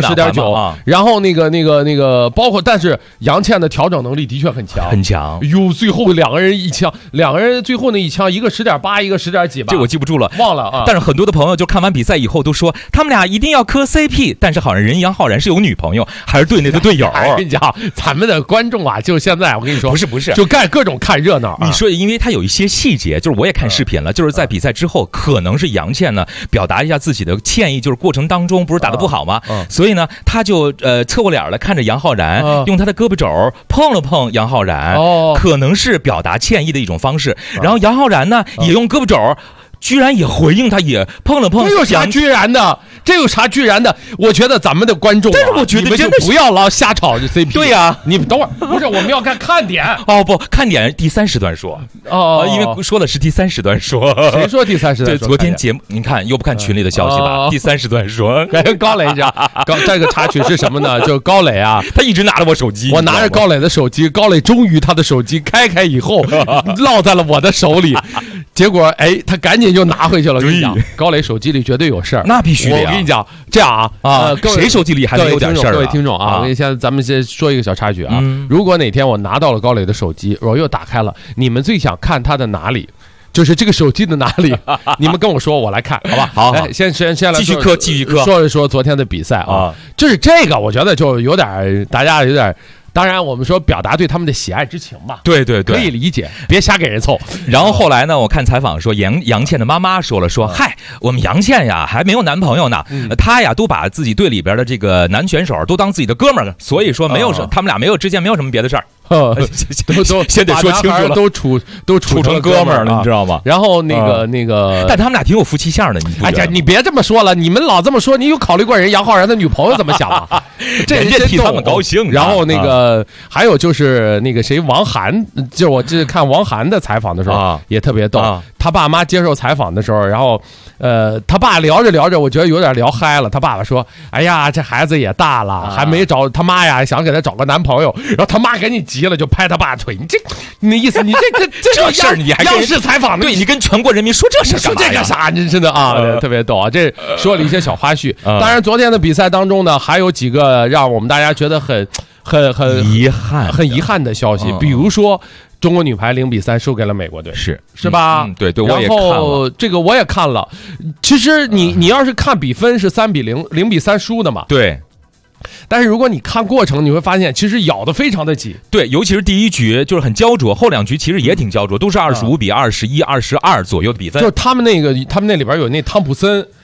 10.9。然后那个，包括但是杨倩的调整能力的确很强。哟，最后两个人最后那一枪，一个10.8，一个10点几吧。 这我记不住了， 忘了啊。 但是很多的朋友就看完比赛以后都说，他们俩一定要磕 CP， 但是好像人杨浩然是有女朋友，还是队内的队友。 我跟你讲，咱们的观众啊，就现在我跟你说， 不是， 就各种看热闹。 你说，因为他有一些细节，就是我也看视频了，就是在比赛之后，可能是杨倩呢表达一下自己的歉意，就是过程当中不是打得不好吗？所以呢，他就侧过脸来看着杨浩然，用他的胳膊肘碰了碰杨浩然，可能是表达歉意的一种方式。然后杨浩然呢也用胳膊肘。居然也回应他，也碰了碰。 这有啥居然的？我觉得咱们的观众， 但是我觉得真的不要老瞎炒这 CP。 对呀， 你们等会儿，不是我们要看点不，看点第3时段说因为说的是第3时段说。 谁说第3时段说？ 对，昨天节目你看又不看群里的消息吧？第3时段说， 高磊这个插曲是什么呢？就高磊啊， 他一直拿着我手机， 我拿着高磊的手机，高磊终于他的手机开以后落在了我的手里。结果他赶紧就拿回去了。我跟你讲，高磊手机里绝对有事儿， 那必须的。 我跟你讲，这样谁手机里还没有点事儿？ 各位听众啊，咱们先说一个小插曲啊。如果哪天我拿到了高磊的手机，我又打开了，你们最想看他的哪里？就是这个手机的哪里？你们跟我说，我来看，好吧？ 好， 先来继续磕， 说一说昨天的比赛啊。就是这个，我觉得就有点，大家有点。当然，我们说表达对他们的喜爱之情嘛， 对， 可以理解，别瞎给人凑。 然后后来呢，我看采访说杨倩的妈妈说了，嗨，我们杨倩呀还没有男朋友呢，她呀都把自己队里边的这个男选手都当自己的哥们儿，所以说没有他们俩之间没有什么别的事儿。 都先得说清楚了， 都处成哥们儿了，你知道吗？ 然后那个， 但他们俩挺有夫妻相的，你不觉得？ 你别这么说了，你们老这么说，你有考虑过人杨浩然的女朋友怎么想吗？ 人家替他们高兴。 然后那个还有就是那个谁王涵，就我这看王涵的采访的时候也特别逗。他爸妈接受采访的时候，然后他爸聊着，我觉得有点聊嗨了。他爸爸说：“哎呀，这孩子也大了，还没找他妈呀，想给他找个男朋友。”然后他妈赶紧急了，就拍他爸腿：“你的意思，你这事儿你还央视采访？ 对，你跟全国人民说这事， 说这个啥？真的啊，特别逗啊！这说了一些小花絮。当然，昨天的比赛当中呢，还有几个让我们大家觉得很遗憾的消息，比如说。中国女排0-3输给了美国队，是吧？ 对，我也看了。 然后这个我也看了。其实你要是看比分是3-0，0-3输的嘛。 对。 但是如果你看过程，你会发现其实咬得非常的紧。 对，尤其是第一局就是很焦灼，后2局其实也挺焦灼，都是25-21、22左右的比分。 就是他们那里边有那汤普森。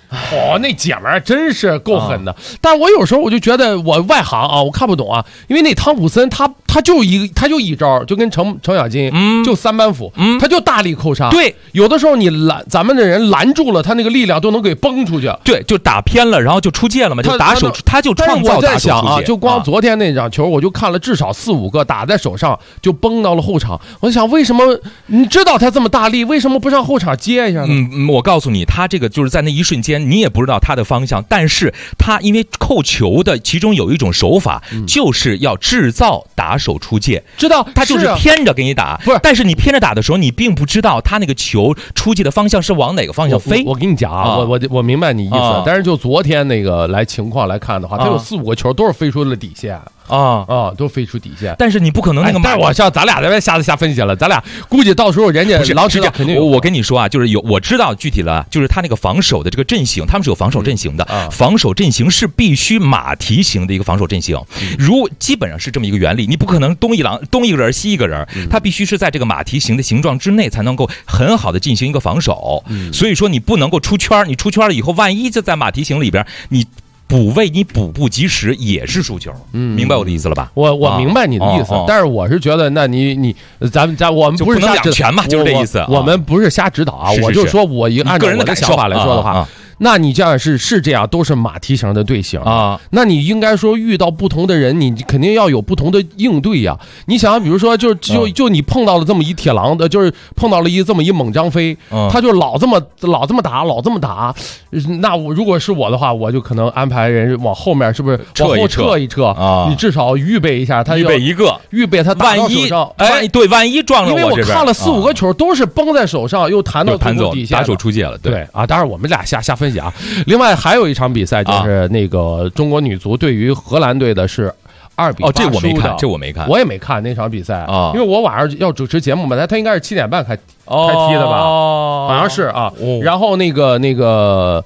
那姐们儿真是够狠的。但我有时候我就觉得我外行啊，我看不懂啊，因为那汤普森他就一招，就跟程咬金，就3板斧，他就大力扣杀。 对， 有的时候你咱们的人拦住了，他那个力量都能给崩出去。 对，就打偏了，然后就出界了嘛，就打手，他就创造打手出界。 但是我在想啊，就光昨天那场球，我就看了至少4、5个打在手上就崩到了后场。我想为什么你知道他这么大力，为什么不上后场接一下呢？ 我告诉你，他这个就是在那一瞬间，你也不知道他的方向，但是他因为扣球的其中有一种手法，就是要制造打手出界， 知道他就是偏着给你打， 不是？ 但是你偏着打的时候，你并不知道他那个球出界的方向是往哪个方向飞。 我跟你讲啊，我明白你意思，但是就昨天那个情况来看的话，他有4、5个球都是飞出了底线。都飞出底线， 但是你不可能那个但是我像咱俩在这瞎分析了，咱俩估计到时候人家老知道肯定有。 我跟你说啊，就是我知道具体了，就是他那个防守的这个阵型，他们是有防守阵型的，防守阵型是必须马蹄型的一个防守阵型，基本上是这么一个原理，你不可能东一个人西一个人，他必须是在这个马蹄型的形状之内才能够很好的进行一个防守，所以说你不能够出圈，你出圈了以后，万一就在马蹄型里边你补位你补不及时也是输球，明白我的意思了吧？ 我明白你的意思，但是我是觉得，那我们不是不能两全嘛，就是这意思。 我们不是瞎指导啊，我就说我按照我的想法来说的话。那你这样是这样，都是马蹄型的队形啊。那你应该说遇到不同的人，你肯定要有不同的应对呀。你想，比如说就你碰到了这么一铁狼的，就是碰到了这么一猛张飞，他就老这么打。那如果是我的话，我就可能安排人往后面，是不是往后撤一撤啊？你至少预备一下，他预备他打到手上， 对，万一撞了我这边。 因为我看了4、5个球都是崩在手上，又弹到底线， 打手出界了。 对啊，当然我们俩瞎分析啊。另外还有一场比赛，就是那个中国女足对于荷兰队的是2-8输的。 这我没看， 我也没看那场比赛啊，因为我晚上要主持节目嘛，他应该是7点半开踢的吧，好像是啊。然后那个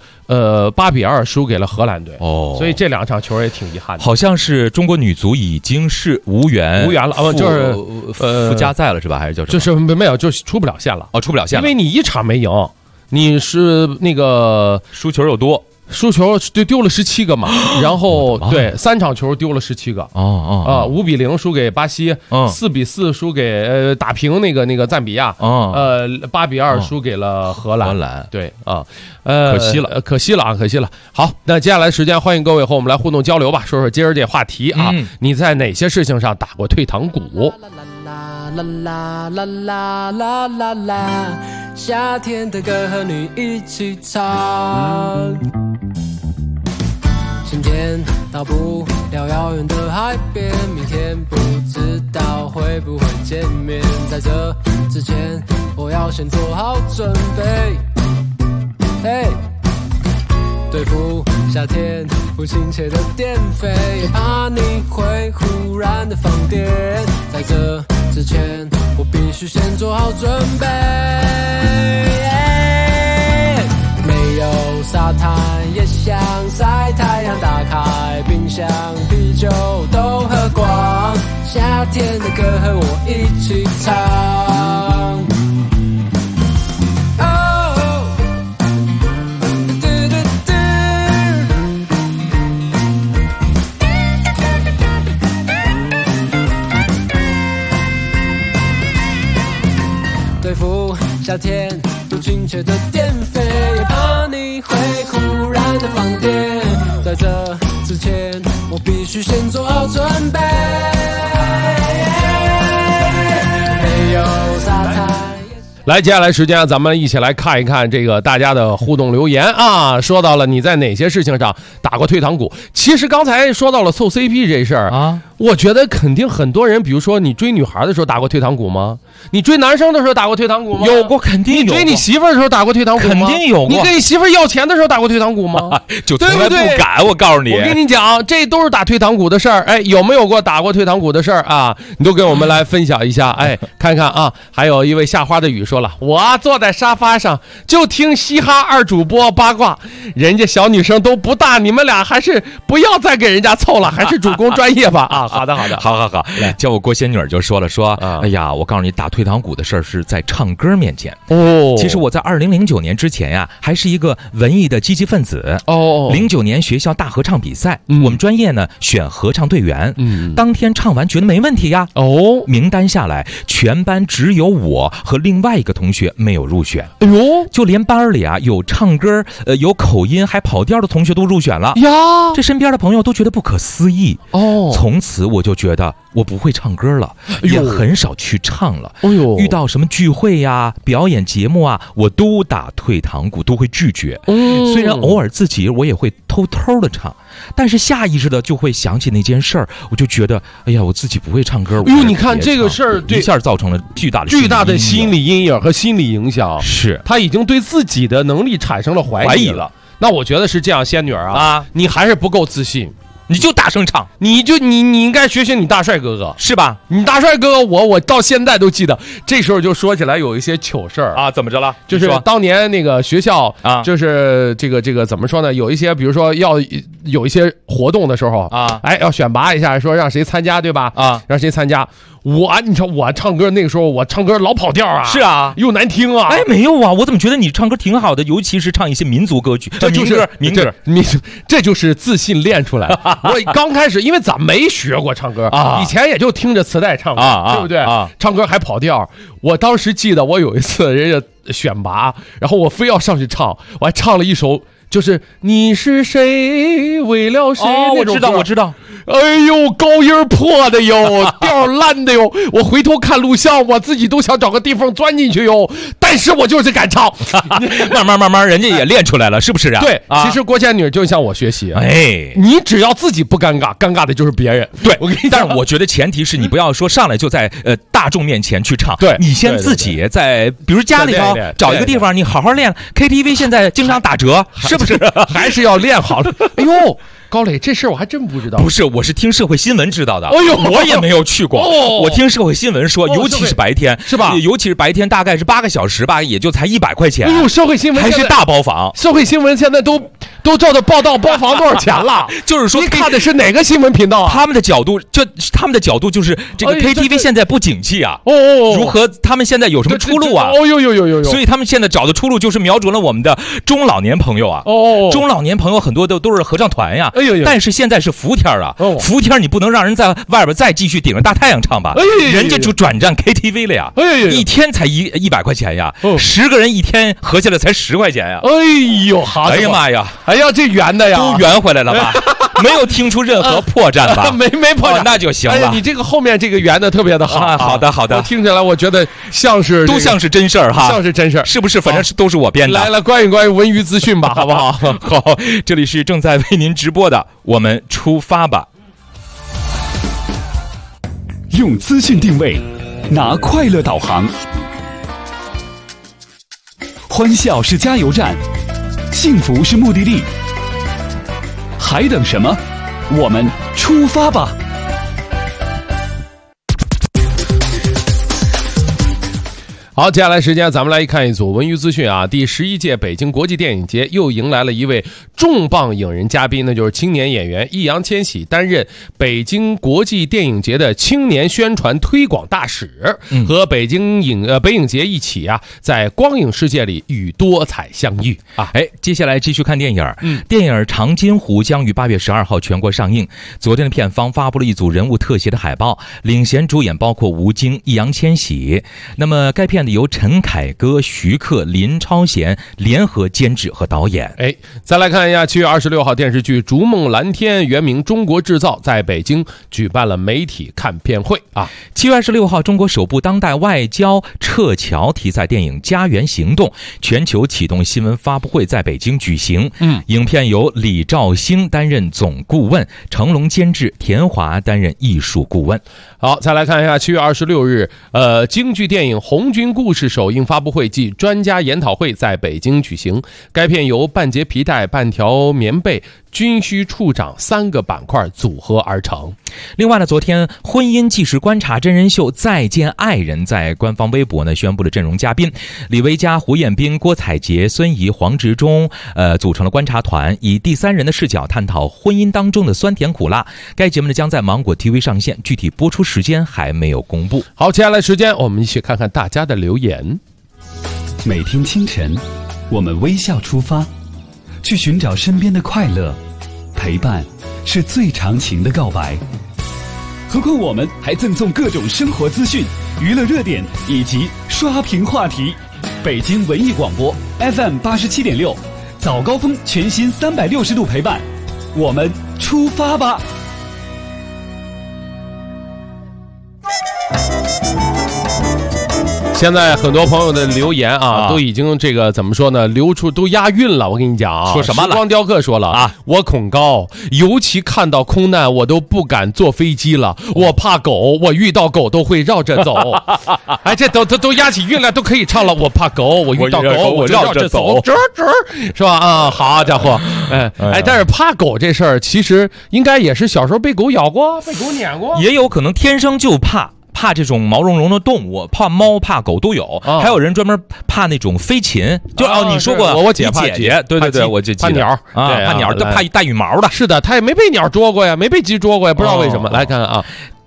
8-2输给了荷兰队，所以这2场球也挺遗憾的。 好像是中国女足已经是无缘了，就是附加赛了是吧？还是叫什么？ 就是没有，就是出不了线了。 出不了线了， 因为你1场没赢。你是那个输球又多， 输球丢了17个嘛，然后对3场球丢了17个，5-0输给巴西，4-4输给打平那个赞比亚，8-2输给了荷兰，对啊，可惜了。好，那接下来时间欢迎各位和我们来互动交流吧，说说今儿这话题啊，你在哪些事情上打过退堂鼓？ 啦啦啦啦啦啦啦，夏天的歌和你一起唱。今天到不了遥远的海边，明天不知道会不会见面。在这之前，我要先做好准备。对付夏天不亲切的电费，也怕你会忽然的放电。在这之前，我必须先做好准备。没有沙滩也想晒太阳，打开冰箱，啤酒都喝光。夏天的歌和我一起唱。对付夏天不亲切的电费，也怕你会忽然的放电。在这之前，我必须先做好准备。没有沙滩。 来，接下来时间咱们一起来看一看这个大家的互动留言啊。说到了你在哪些事情上打过退堂鼓？其实刚才说到了凑 CP 这事儿啊，我觉得肯定很多人，比如说你追女孩的时候打过退堂鼓吗？你追男生的时候打过退堂鼓吗？ 有过，肯定有过。 你追你媳妇儿的时候打过退堂鼓吗？ 肯定有过。 你跟你媳妇儿要钱的时候打过退堂鼓吗？ 就从来不敢，我告诉你。 我跟你讲，这都是打退堂鼓的事儿。哎，有没有过打过退堂鼓的事儿啊？你都给我们来分享一下。哎，看看啊。还有一位夏花的雨说了，我坐在沙发上就听嘻哈2主播八卦，人家小女生都不大，你们俩还是不要再给人家凑了，还是主攻专业吧啊！ 好的， 好，叫我郭仙女就说了，哎呀，我告诉你，打退堂鼓的事儿是在唱歌面前。其实我在2009年之前呀，还是一个文艺的积极分子。09年学校大合唱比赛，我们专业呢选合唱队员。当天唱完觉得没问题呀。名单下来，全班只有我和另外一个同学没有入选。就连班里啊有唱歌有口音还跑调的同学都入选了呀。这身边的朋友都觉得不可思议。从此我就觉得我不会唱歌了，也很少去唱了。遇到什么聚会呀、表演节目啊，我都打退堂鼓，都会拒绝。虽然偶尔自己我也会偷偷的唱，但是下意识的就会想起那件事儿，我就觉得，哎呀，我自己不会唱歌。 你看这个事儿， 一下造成了巨大的心理阴影和心理影响。 是， 他已经对自己的能力产生了怀疑了。那我觉得是这样，仙女啊，你还是不够自信。 你就大声唱， 你应该学你大帅哥哥， 是吧？ 你大帅哥哥，我到现在都记得。这时候就说起来有一些糗事儿啊，怎么着了？ 就是当年那个学校啊，就是这个怎么说呢？有一些比如说要有一些活动的时候啊，要选拔一下，说让谁参加，对吧？让谁参加？你瞧我唱歌那个时候，我唱歌老跑调啊， 是啊， 又难听啊。 没有啊，我怎么觉得你唱歌挺好的，尤其是唱一些民族歌曲，民歌， 这就是自信练出来。我刚开始因为咱没学过唱歌以前也就听着磁带唱歌对不对？唱歌还跑调。我当时记得我有一次人家选拔，然后我非要上去唱，我还唱了一首。就是你是谁为了谁那种歌， 我知道。 哎呦，高音破的哟，调烂的哟。我回头看录像，我自己都想找个地方钻进去哟。但是我就是敢唱， 慢慢，人家也练出来了，是不是啊？ 对，其实郭仙女就向我学习。你只要自己不尴尬，尴尬的就是别人。 对，我跟你讲，但是我觉得前提是你不要说上来就在大众面前去唱。 对， 你先自己在，比如家里头找一个地方，你好好练。KTV 现在经常打折，是不是？ 还是要练好了。哎呦，高磊，这事儿我还真不知道。 不是，我是听社会新闻知道的。我也没有去过。我听社会新闻说，尤其是白天， 是吧？ 尤其是白天，大概是8个小时吧，也就才100块钱。 哎呦，社会新闻还是大包房。 社会新闻现在都照着报道，包房多少钱了？ 就是说， 你看的是哪个新闻频道啊？ 他们的角度就是这个 KTV 现在不景气啊。如何？他们现在有什么出路啊？ 有。 所以他们现在找的出路就是瞄准了我们的中老年朋友啊。中老年朋友很多都是合唱团呀。但是现在是伏天啊，伏天你不能让人在外边再继续顶着大太阳唱吧？人家就转战 KTV 了呀。一天才100块钱呀，10个人一天合起来才10块钱呀。哎呀妈呀！ 哎呀，这圆的呀， 都圆回来了吧？没有听出任何破绽吧？ 没破绽， 那就行了。 你这个后面这个圆的特别的好。 好的。 我听起来我觉得都像是真事儿哈， 像是真事儿， 是不是？反正都是我编的。 来，关于文娱资讯吧，好不好？ 好，这里是正在为您直播的，我们出发吧。 用资讯定位，拿快乐导航，欢笑是加油站，幸福是目的地。还等什么？我们出发吧！ 好，接下来时间咱们来看一组文娱资讯啊。第11届北京国际电影节又迎来了一位重磅影人嘉宾，那就是青年演员易烊千玺，担任北京国际电影节的青年宣传推广大使，和北影节一起啊，在光影世界里与多彩相遇啊。 接下来继续看电影。电影《长津湖》将于8月12号全国上映。昨天的片方发布了一组人物特写的海报，领衔主演包括吴京、易烊千玺。那么该片由陈凯歌、徐克、林超贤联合监制和导演。 再来看一下7月26号电视剧《逐梦蓝天》原名《中国制造》在北京举办了媒体看片会啊。 7月26号，中国首部当代外交撤侨题材电影《家园行动》全球启动新闻发布会在北京举行。影片由李兆星担任总顾问，成龙监制，田华担任艺术顾问。 好，再来看一下7月26日，京剧电影《红军故事》首映发布会暨专家研讨会在北京举行。该片由半截皮带半条条棉被、军需处长3个板块组合而成。 另外呢，昨天婚姻纪实观察真人秀《再见爱人》在官方微博呢宣布了阵容嘉宾，李维嘉、胡彦斌、郭采洁、孙怡、黄执中组成了观察团，以第三人的视角探讨婚姻当中的酸甜苦辣。该节目呢将在芒果 TV 上线，具体播出时间还没有公布。 好，接下来时间我们一起看看大家的留言。 每天清晨，我们微笑出发，去寻找身边的快乐，陪伴是最长情的告白。何况我们还赠送各种生活资讯、娱乐热点以及刷屏话题。北京文艺广播 FM 87.6，早高峰全新360度陪伴，我们出发吧！ 现在很多朋友的留言啊，都已经这个怎么说呢？流出都押韵了。我跟你讲啊， 说什么了？ 时光雕刻说了啊，我恐高，尤其看到空难，我都不敢坐飞机了。我怕狗，我遇到狗都会绕着走。哎，这都押起韵来，都可以唱了。我怕狗，我遇到狗我绕着走，是吧？啊，好家伙，哎，但是怕狗这事儿，其实应该也是小时候被狗咬过，被狗撵过， 也有可能天生就怕这种毛茸茸的动物，怕猫怕狗都有，还有人专门怕那种飞禽，就你说过我姐姐，对，我就怕鸟啊，怕鸟，都怕带羽毛的。 是的，他也没被鸟捉过呀，没被鸡捉过呀，不知道为什么。来看看啊。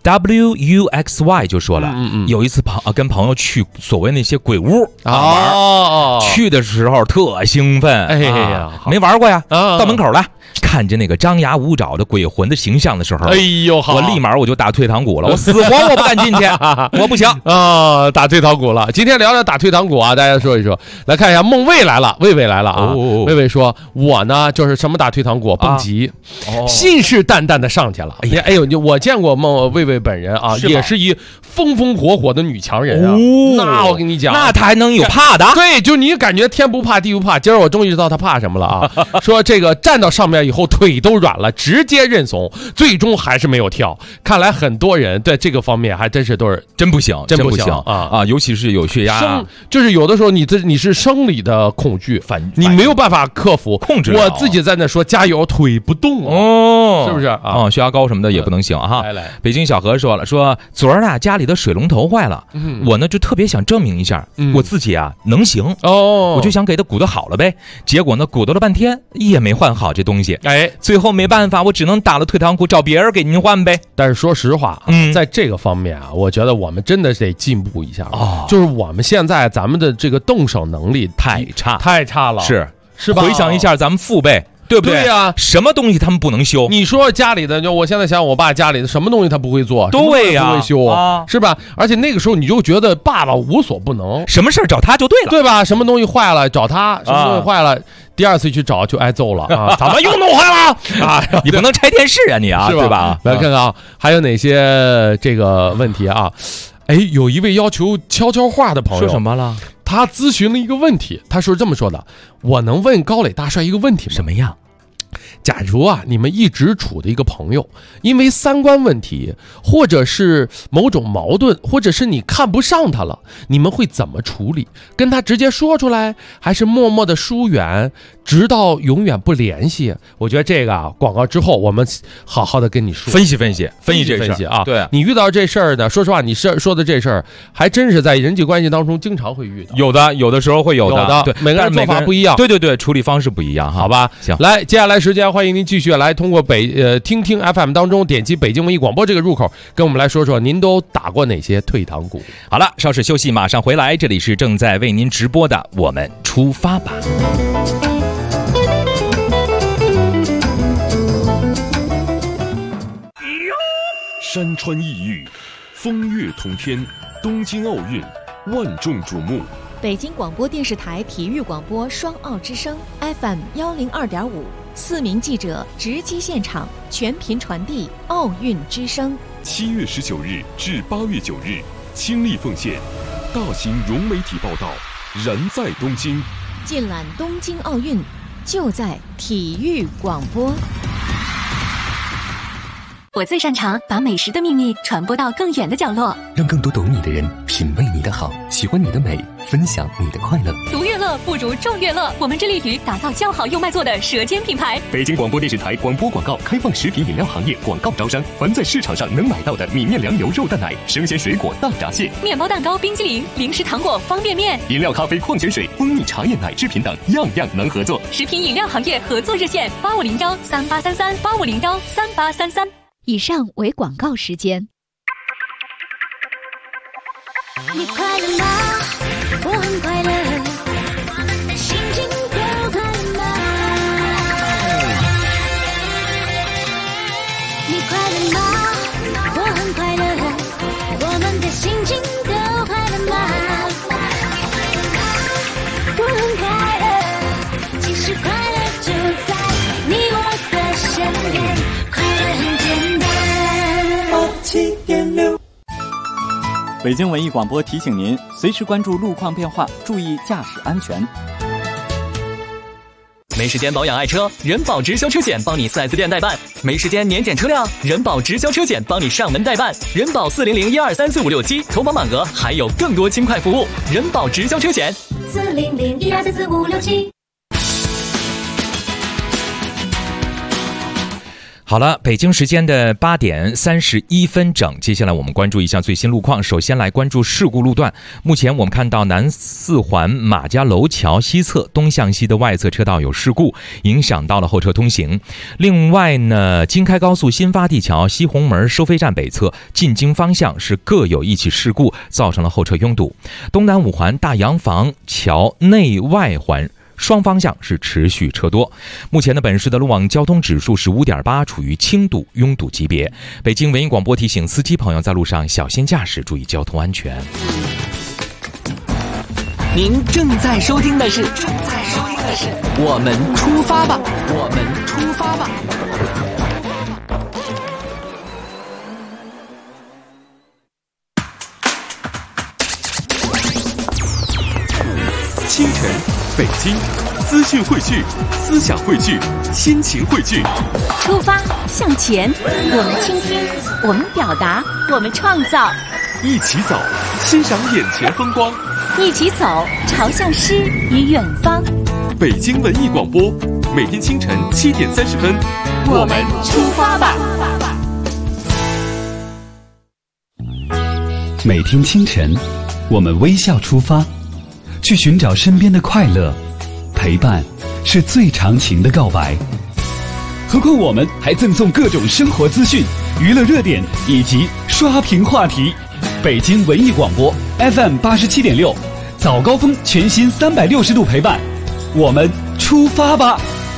WUXY 就说了，有一次跟朋友去所谓那些鬼屋去的时候特兴奋， 哎呀， 没玩过呀，到门口了，看着那个张牙舞爪的鬼魂的形象的时候， 哎呦， 我立马我就打退堂鼓了，我死活我不敢进去，我不行啊，打退堂鼓了。今天聊聊打退堂鼓啊，大家说一说，来看一下孟卫来了，魏来了啊，魏说，我呢就是什么打退堂鼓，蹦极，信誓旦旦的上去了。哎呦，我见过魏本人啊，也是一风风火火的女强人啊。那我跟你讲， 那他还能有怕的？ 对，就你感觉天不怕地不怕。今儿我终于知道他怕什么了啊！说这个站到上面以后腿都软了，直接认怂，最终还是没有跳。看来很多人对这个方面还真是都是真不行啊！ 尤其是有血压， 就是有的时候你是生理的恐惧，你没有办法克服控制。 我自己在那说加油，腿不动哦，是不是啊？ 血压高什么的也不能行哈。 来， 北京小何说了，说昨儿家里的水龙头坏了，我呢就特别想证明一下我自己啊能行哦，我就想给它鼓捣好了呗。结果呢鼓捣了半天也没换好这东西，最后没办法，我只能打了退堂鼓，找别人给您换呗。 但是说实话，在这个方面啊，我觉得我们真的得进步一下啊，就是我们现在咱们的这个动手能力太差了， 是吧？回想一下咱们父辈。对不对？ 对呀， 什么东西他们不能修？ 你说家里的，就我现在想我爸家里的什么东西他不会做， 对呀， 不会修啊，是吧？而且那个时候你就觉得爸爸无所不能， 什么事找他就对了， 对吧？什么东西坏了找他，什么东西坏了，第二次去找就挨揍了啊！怎么又弄坏了啊？ 你不能拆电视啊你啊，对吧？ 来看看啊，还有哪些这个问题啊？哎，有一位要求悄悄话的朋友说什么了？ 他咨询了一个问题，他说这么说的：我能问高磊大帅一个问题吗？ 什么样？ 假如啊，你们一直处的一个朋友，因为三观问题，或者是某种矛盾，或者是你看不上他了，你们会怎么处理？跟他直接说出来，还是默默的疏远，直到永远不联系？我觉得这个啊，广告之后我们好好的跟你说， 分析这事啊。 对， 你遇到这事儿呢，说实话，你说的这事儿，还真是在人际关系当中经常会遇到。 有的时候会有的，对， 每个人做法不一样。 对，处理方式不一样， 好吧？ 行， 来，接下来时间，欢迎您继续来通过听听 FM 当中点击北京文艺广播这个入口，跟我们来说说您都打过哪些退堂鼓。 好了，稍事休息，马上回来，这里是正在为您直播的我们出发吧。 山川异域，风月同天，东京奥运万众瞩目。 北京广播电视台体育广播双奥之声 FM 102.5，4名记者直击现场，全频传递奥运之声。 7月19日至8月9日，倾力奉献，大型融媒体报道，人在东京， 尽览东京奥运，就在体育广播。 我最擅长把美食的秘密传播到更远的角落， 让更多懂你的人品品味你的好，喜欢你的美，分享你的快乐。 独乐乐不如众乐乐，我们致力于打造较好又卖座的舌尖品牌。 北京广播电视台广播广告开放食品饮料行业广告招商，凡在市场上能买到的米面粮油肉蛋奶、生鲜水果大闸蟹、 面包蛋糕、冰激凌、零食糖果、方便面、 饮料、咖啡、矿泉水、蜂蜜茶叶、奶制品等，样样能合作。 食品饮料行业合作热线8501383385013833。 以上为广告时间。 你快乐吗？我很快乐，心情都快乐吗？你快乐吗？我很快乐，我们的心情都快乐吗？我很快乐，其实快乐就在你我的身边，快乐很简单。87.6 北京文艺广播提醒您，随时关注路况变化，注意驾驶安全。 没时间保养爱车，人保直销车险帮你4S店代办；没时间年检车辆，人保直销车险帮你上门代办。人保400-1234567，投保满额还有更多轻快服务。人保直销车险 400-1234567。 好了，北京时间的8点31分整，接下来我们关注一下最新路况。首先来关注事故路段。目前我们看到南四环马家楼桥西侧东向西的外侧车道有事故，影响到了后车通行。另外呢，京开高速新发地桥西红门收费站北侧进京方向是各有一起事故，造成了后车拥堵。东南五环大洋房桥内外环双方向是持续车多。目前的本市的路网交通指数是5.8，处于轻度拥堵级别。北京文艺广播提醒司机朋友在路上小心驾驶，注意交通安全。 您正在收听的是我们出发吧，我们出发吧。 清晨，北京，资讯汇聚，思想汇聚，心情汇聚。 出发向前，我们倾听，我们表达，我们创造。 一起走，欣赏眼前风光。 一起走，朝向诗与远方。 北京文艺广播，每天清晨7点30分， 我们出发吧。 每天清晨，我们微笑出发，去寻找身边的快乐，陪伴是最长情的告白。何况我们还赠送各种生活资讯、娱乐热点以及刷屏话题。北京文艺广播 FM 87.6，早高峰全新360度陪伴，我们出发吧。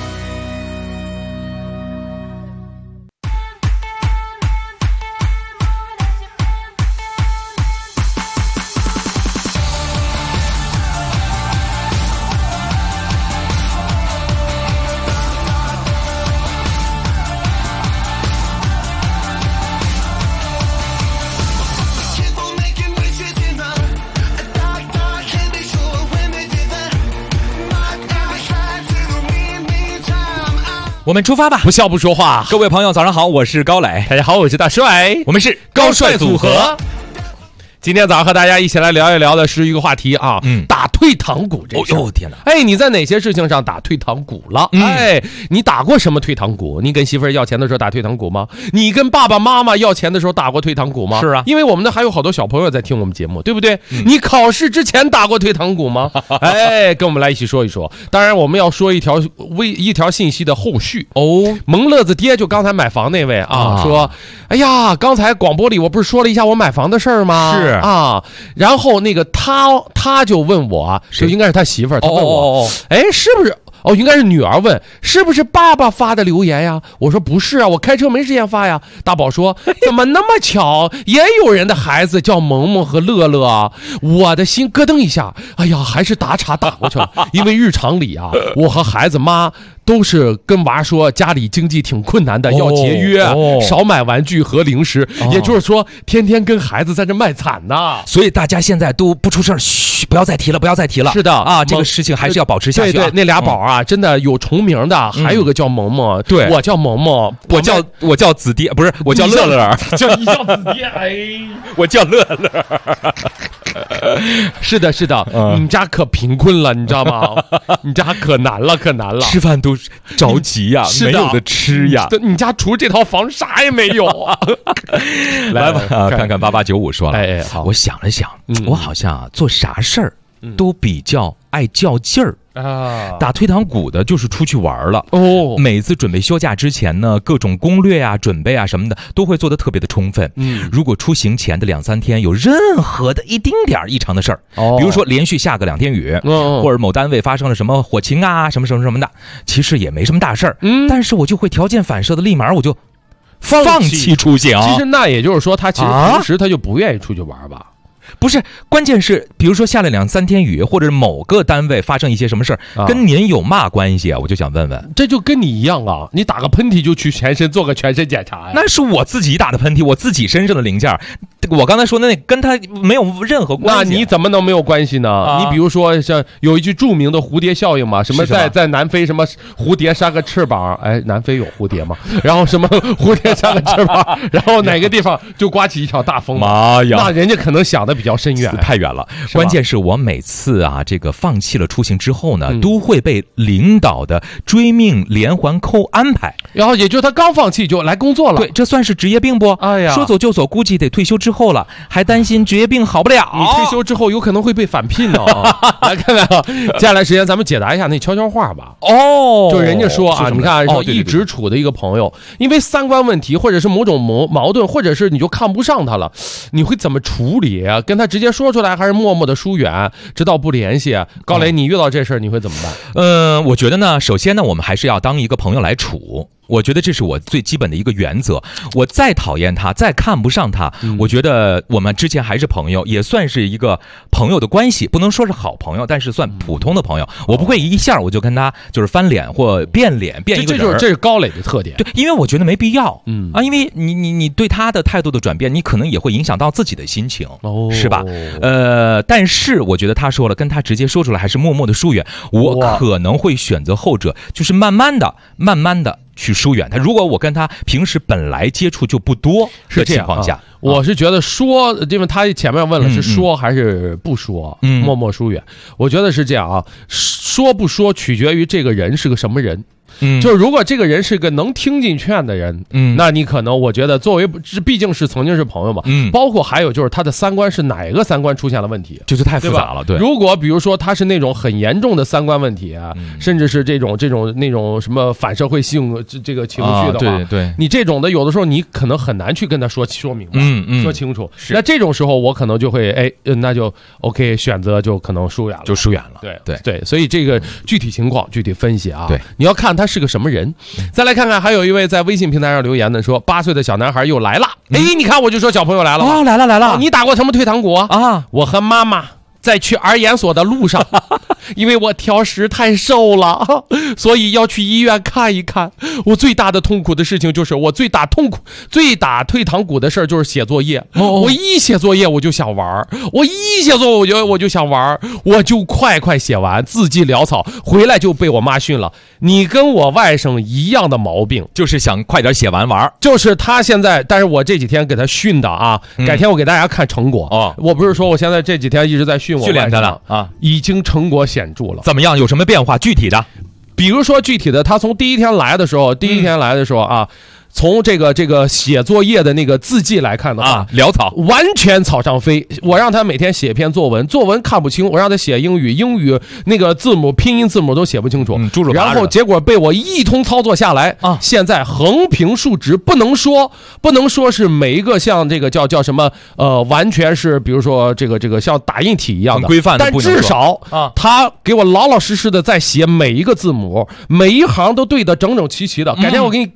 我们出发吧， 不笑不说话。 各位朋友早上好，我是高磊。 大家好，我是大帅。 我们是高帅组合。 今天早上和大家一起来聊一聊的是一个话题啊，打退堂鼓这事。 哦天哪！ 哎，你在哪些事情上打退堂鼓了？哎，你打过什么退堂鼓？你跟媳妇儿要钱的时候打退堂鼓吗？你跟爸爸妈妈要钱的时候打过退堂鼓吗？ 是啊， 因为我们的还有好多小朋友在听我们节目，对不对？你考试之前打过退堂鼓吗？哎，跟我们来一起说一说。当然，我们要说一条信息的后续哦。萌乐子爹就刚才买房那位啊，说，哎呀，刚才广播里我不是说了一下我买房的事儿吗？ 是啊，然后那个他就问我啊，就应该是他媳妇儿，他问我，哎，是不是？哦，应该是女儿问，是不是爸爸发的留言呀？我说不是啊，我开车没时间发呀。大宝说，怎么那么巧，也有人的孩子叫萌萌和乐乐啊？我的心咯噔一下，哎呀，还是打岔打过去了。因为日常里啊，我和孩子妈都是跟娃说家里经济挺困难的，要节约，少买玩具和零食。也就是说，天天跟孩子在这卖惨呢。 所以大家现在都不出声，嘘，不要再提了，不要再提了。 是的啊，这个事情还是要保持下去。 对，那俩宝啊，真的有重名的，还有个叫萌萌。 对， 我叫萌萌， 我叫子爹，不是，我叫乐乐。 你叫子爹，哎， 我叫乐乐。 是的，你们家可贫困了，你知道吗？你家可难了， 吃饭都着急呀，没有的吃呀。 你家除这套房啥也没有啊。 来吧，看看8895说了。 哎，好， 我想了想，我好像做啥事儿都比较爱较劲儿。打退堂鼓的就是出去玩了哦。每次准备休假之前呢，各种攻略啊、准备啊什么的都会做得特别的充分。如果出行前的2-3天有任何的一丁点异常的事儿，比如说连续下个2天雨，或者某单位发生了什么火情啊、什么的，其实也没什么大事儿。但是我就会条件反射的立马我就放弃出行。 其实那也就是说，他其实平时他就不愿意出去玩吧。 不是，关键是比如说下了2-3天雨，或者是某个单位发生一些什么事儿，跟您有嘛关系啊？我就想问问。 这就跟你一样啊，你打个喷嚏就去全身做个全身检查呀？ 那是我自己打的喷嚏，我自己身上的零件，我刚才说的那跟他没有任何关系。 那你怎么能没有关系呢？你比如说像有一句著名的蝴蝶效应嘛，什么在南非什么蝴蝶扇个翅膀，哎，南非有蝴蝶吗？然后什么蝴蝶扇个翅膀，然后哪个地方就刮起一场大风， 妈呀！ 那人家可能想的比较深远， 太远了。关键是我每次啊，这个放弃了出行之后呢，都会被领导的追命连环扣安排。 然后也就他刚放弃就来工作了， 对，这算是职业病不？ 哎呀， 说走就走，估计得退休之后了，还担心职业病好不了。 你退休之后有可能会被返聘呢。来看看，接下来时间咱们解答一下那悄悄话吧。就人家说啊，你看一直处的一个朋友，因为3观问题或者是某种矛盾，或者是你就看不上他了，你会怎么处理啊？跟他直接说出来，还是默默的疏远，直到不联系？高磊，你遇到这事儿你会怎么办？ 我觉得呢，首先呢，我们还是要当一个朋友来处。我觉得这是我最基本的一个原则。我再讨厌他，再看不上他，我觉得我们之前还是朋友，也算是一个朋友的关系，不能说是好朋友，但是算普通的朋友。我不会一下我就跟他就是翻脸或变脸变一个人。 这是高磊的特点。 对，因为我觉得没必要。因为你对他的态度的转变，你可能也会影响到自己的心情，是吧？但是我觉得他说了，跟他直接说出来，还是默默的疏远。我可能会选择后者，就是慢慢的去疏远他。如果我跟他平时本来接触就不多的情况下， 我是觉得说，因为他前面问了是说还是不说，默默疏远。我觉得是这样啊，说不说取决于这个人是个什么人。就是如果这个人是个能听进劝的人，那你可能我觉得作为毕竟是曾经是朋友嘛，包括还有就是他的3观是哪个3观出现了问题， 就是太复杂了。对， 如果比如说他是那种很严重的3观问题啊，甚至是这种那种什么反社会性这个情绪的话， 对， 你这种的有的时候你可能很难去跟他说明白，说清楚。那这种时候我可能就会那就 OK 选择就可能疏远了，对，所以这个具体情况具体分析啊， 对， 你要看他是个什么人。再来看看，还有一位在微信平台上留言的说，8岁的小男孩又来了。你看我就说小朋友来了， 来了。 你打过什么退堂鼓啊？我和妈妈在去儿研所的路上，因为我挑食太瘦了，所以要去医院看一看。我最大的痛苦的事情就是我最打退堂鼓的事儿就是写作业。我一写作业我就想玩，我就想玩，我就快写完，字迹潦草，回来就被我妈训了。你跟我外甥一样的毛病， 就是想快点写完玩。 就是他现在，但是我这几天给他训的啊，改天我给大家看成果。我不是说我现在这几天一直在训练他了啊， 已经成果显著了。 怎么样？有什么变化？具体的， 比如说具体的，他从第一天来的时候啊。从这个写作业的那个字迹来看的话， 潦草， 完全草上飞。我让他每天写一篇作文看不清，我让他写英语那个字母拼音字母都写不清楚，然后结果被我一通操作下来啊，现在横平竖直，不能说是每一个像这个叫什么完全是比如说这个像打印体一样的规范的， 但至少他给我老老实实的在写每一个字母，每一行都对得整整齐齐的。改天我给你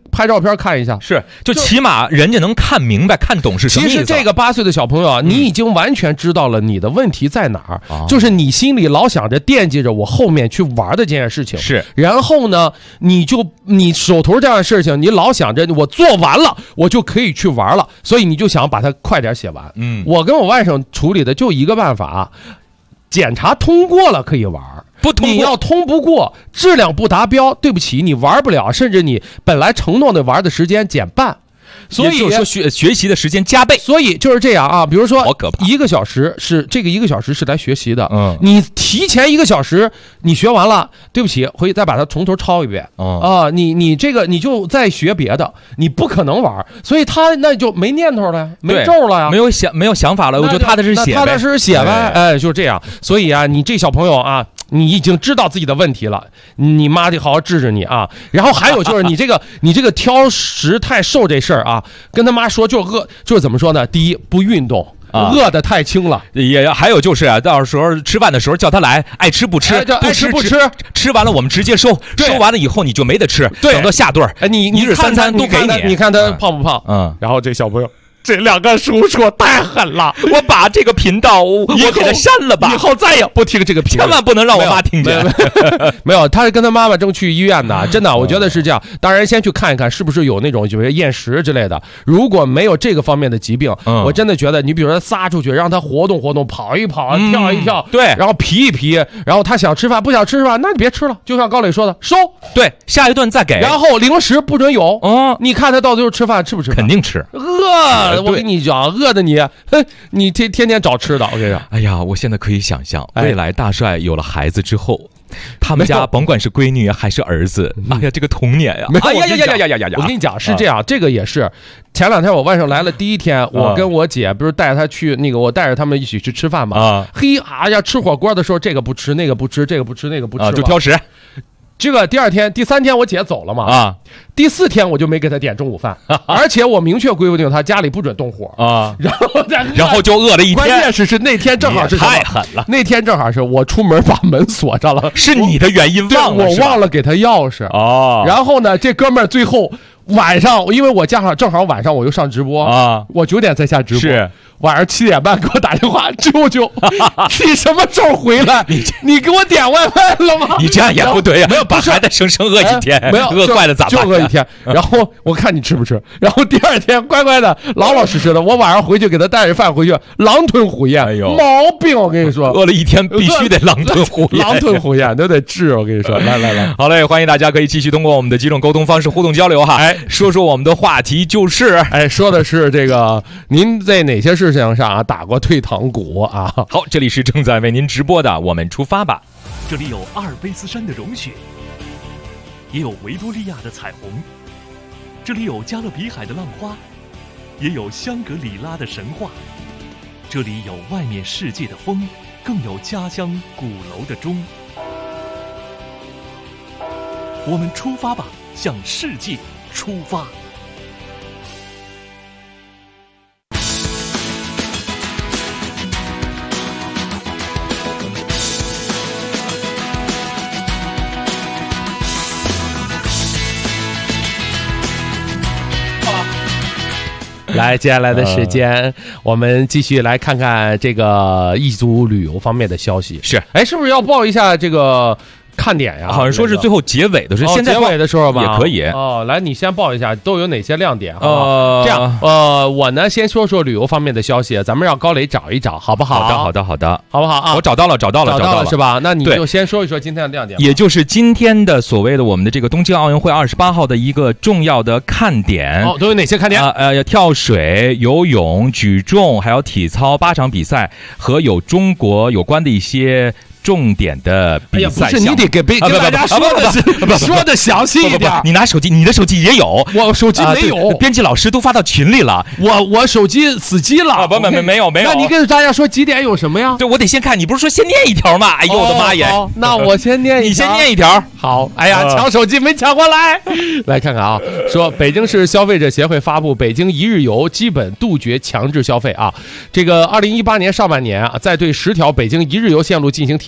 拍照片看一下， 是就起码人家能看明白、看懂是什么意思。 其实这个8岁的小朋友啊，你已经完全知道了你的问题在哪儿，就是你心里老想着惦记着我后面去玩的这件事情， 是。 然后呢，你手头这样的事情，你老想着我做完了，我就可以去玩了，所以你就想把它快点写完。我跟我外甥处理的就一个办法，检查通过了可以玩。 不通过， 你要通不过，质量不达标，对不起，你玩不了，甚至你本来承诺的玩的时间减半。所以就是说学习的时间加倍， 所以就是这样啊。比如说1个小时是这个1个小时是来学习的，你提前1个小时你学完了，对不起，回去再把它从头抄一遍你这个你就再学别的，你不可能玩，所以他那就没念头了，没咒了呀， 没有想法了，我就踏踏实写呗， 踏踏实实写呗，哎，就这样。所以啊，你这小朋友啊，你已经知道自己的问题了，你妈得好好治你啊。然后还有就是你这个挑食太瘦这事儿啊，跟他妈说就是怎么说呢？第一，不运动。饿得太轻了， 也还有就是啊，到时候吃饭的时候叫他来，爱吃不吃， 不吃， 吃完了我们直接收完了以后你就没得吃，等到下顿你 1日3餐都给你看他胖不胖？然后这小朋友。这2个叔叔太狠了， 我把这个频道我给他删了吧， 以后再也不听这个频道， 千万不能让我妈听见。 没有，他是跟他妈妈正去医院呢，真的，我觉得是这样。当然，先去看一看是不是有那种就是厌食之类的。如果没有这个方面的疾病，我真的觉得你比如说撒出去，让他活动活动，跑一跑，跳一跳， 对， 然后皮一皮，然后他想吃饭不想吃饭，那你别吃了，就像高磊说的，收， 对，下一顿再给。 然后零食不准有，你看他到最后吃饭吃不吃饭？ 肯定吃， 我跟你讲。饿的你天天找吃的，我跟你讲。 哎呀，我现在可以想象，未来大帅有了孩子之后，他们家甭管是闺女还是儿子，哎呀，这个童年呀， 哎呀！我跟你讲是这样，这个也是。前2天我外甥来了第1天，我跟我姐不是带他去那个，我带着他们一起去吃饭嘛。吃火锅的时候，这个不吃，那个不吃，这个不吃，那个不吃， 就挑食。 这个第2天、第3天我姐走了嘛第4天我就没给他点中午饭，而且我明确规定他家里不准动火然后就饿了1天。 关键是那天正好是太狠了， 那天正好是我出门把门锁上了， 是你的原因忘了， 我忘了给他钥匙然后呢，这哥们儿最后晚上，因为我正好晚上我又上直播我9点才下直播， 是晚上7点半给我打电话，舅舅，你什么时候回来？你给我点外卖了吗？ 你这样也不对呀，没有把孩子生饿1天， 没有饿坏了咋办？ 就饿1天，然后我看你吃不吃，然后第2天乖乖的老老实实的，我晚上回去给他带着饭回去，狼吞虎咽，毛病我跟你说， 饿了1天必须得狼吞虎咽， 狼吞虎咽都得治，我跟你说，来， 好嘞，欢迎大家可以继续通过我们的几种沟通方式互动交流哈，说说我们的话题就是说的是这个您在哪些事情上打过退堂鼓啊？ 好，这里是正在为您直播的我们出发吧。 这里有阿尔卑斯山的融雪，也有维多利亚的彩虹，这里有加勒比海的浪花，也有香格里拉的神话，这里有外面世界的风，更有家乡鼓楼的钟。我们出发吧，向世界出发。 来，接下来的时间，我们继续来看看这个异族旅游方面的消息。 是不是要报一下这个看点呀？ 好像说是最后结尾的是现在结尾的时候吧， 也可以来，你先报一下都有哪些亮点？这样，我呢先说说旅游方面的消息，咱们让高磊找一找，好不好？ 好的，好不好啊？ 我找到了是吧？那你就先说一说今天的亮点， 也就是今天的所谓的我们的这个东京奥运会28号的一个重要的看点。 都有哪些看点？ 跳水、游泳、举重，还有体操8场比赛和有中国有关的一些重点的比赛项目。 不是，你得给大家说的详细一点。 你拿手机，你的手机也有， 我手机没有， 编辑老师都发到群里了。 我手机死机了。 没有。 那你跟大家说几点有什么呀？ 对，我得先看。你不是说先念一条吗？哎呦我的妈耶！ 那我先念一条。 你先念一条。 好。哎呀，抢手机没抢过来。来看看啊，说北京市消费者协会发布北京一日游基本杜绝强制消费啊。这个2018年上半年在对10条北京一日游线路进行体验。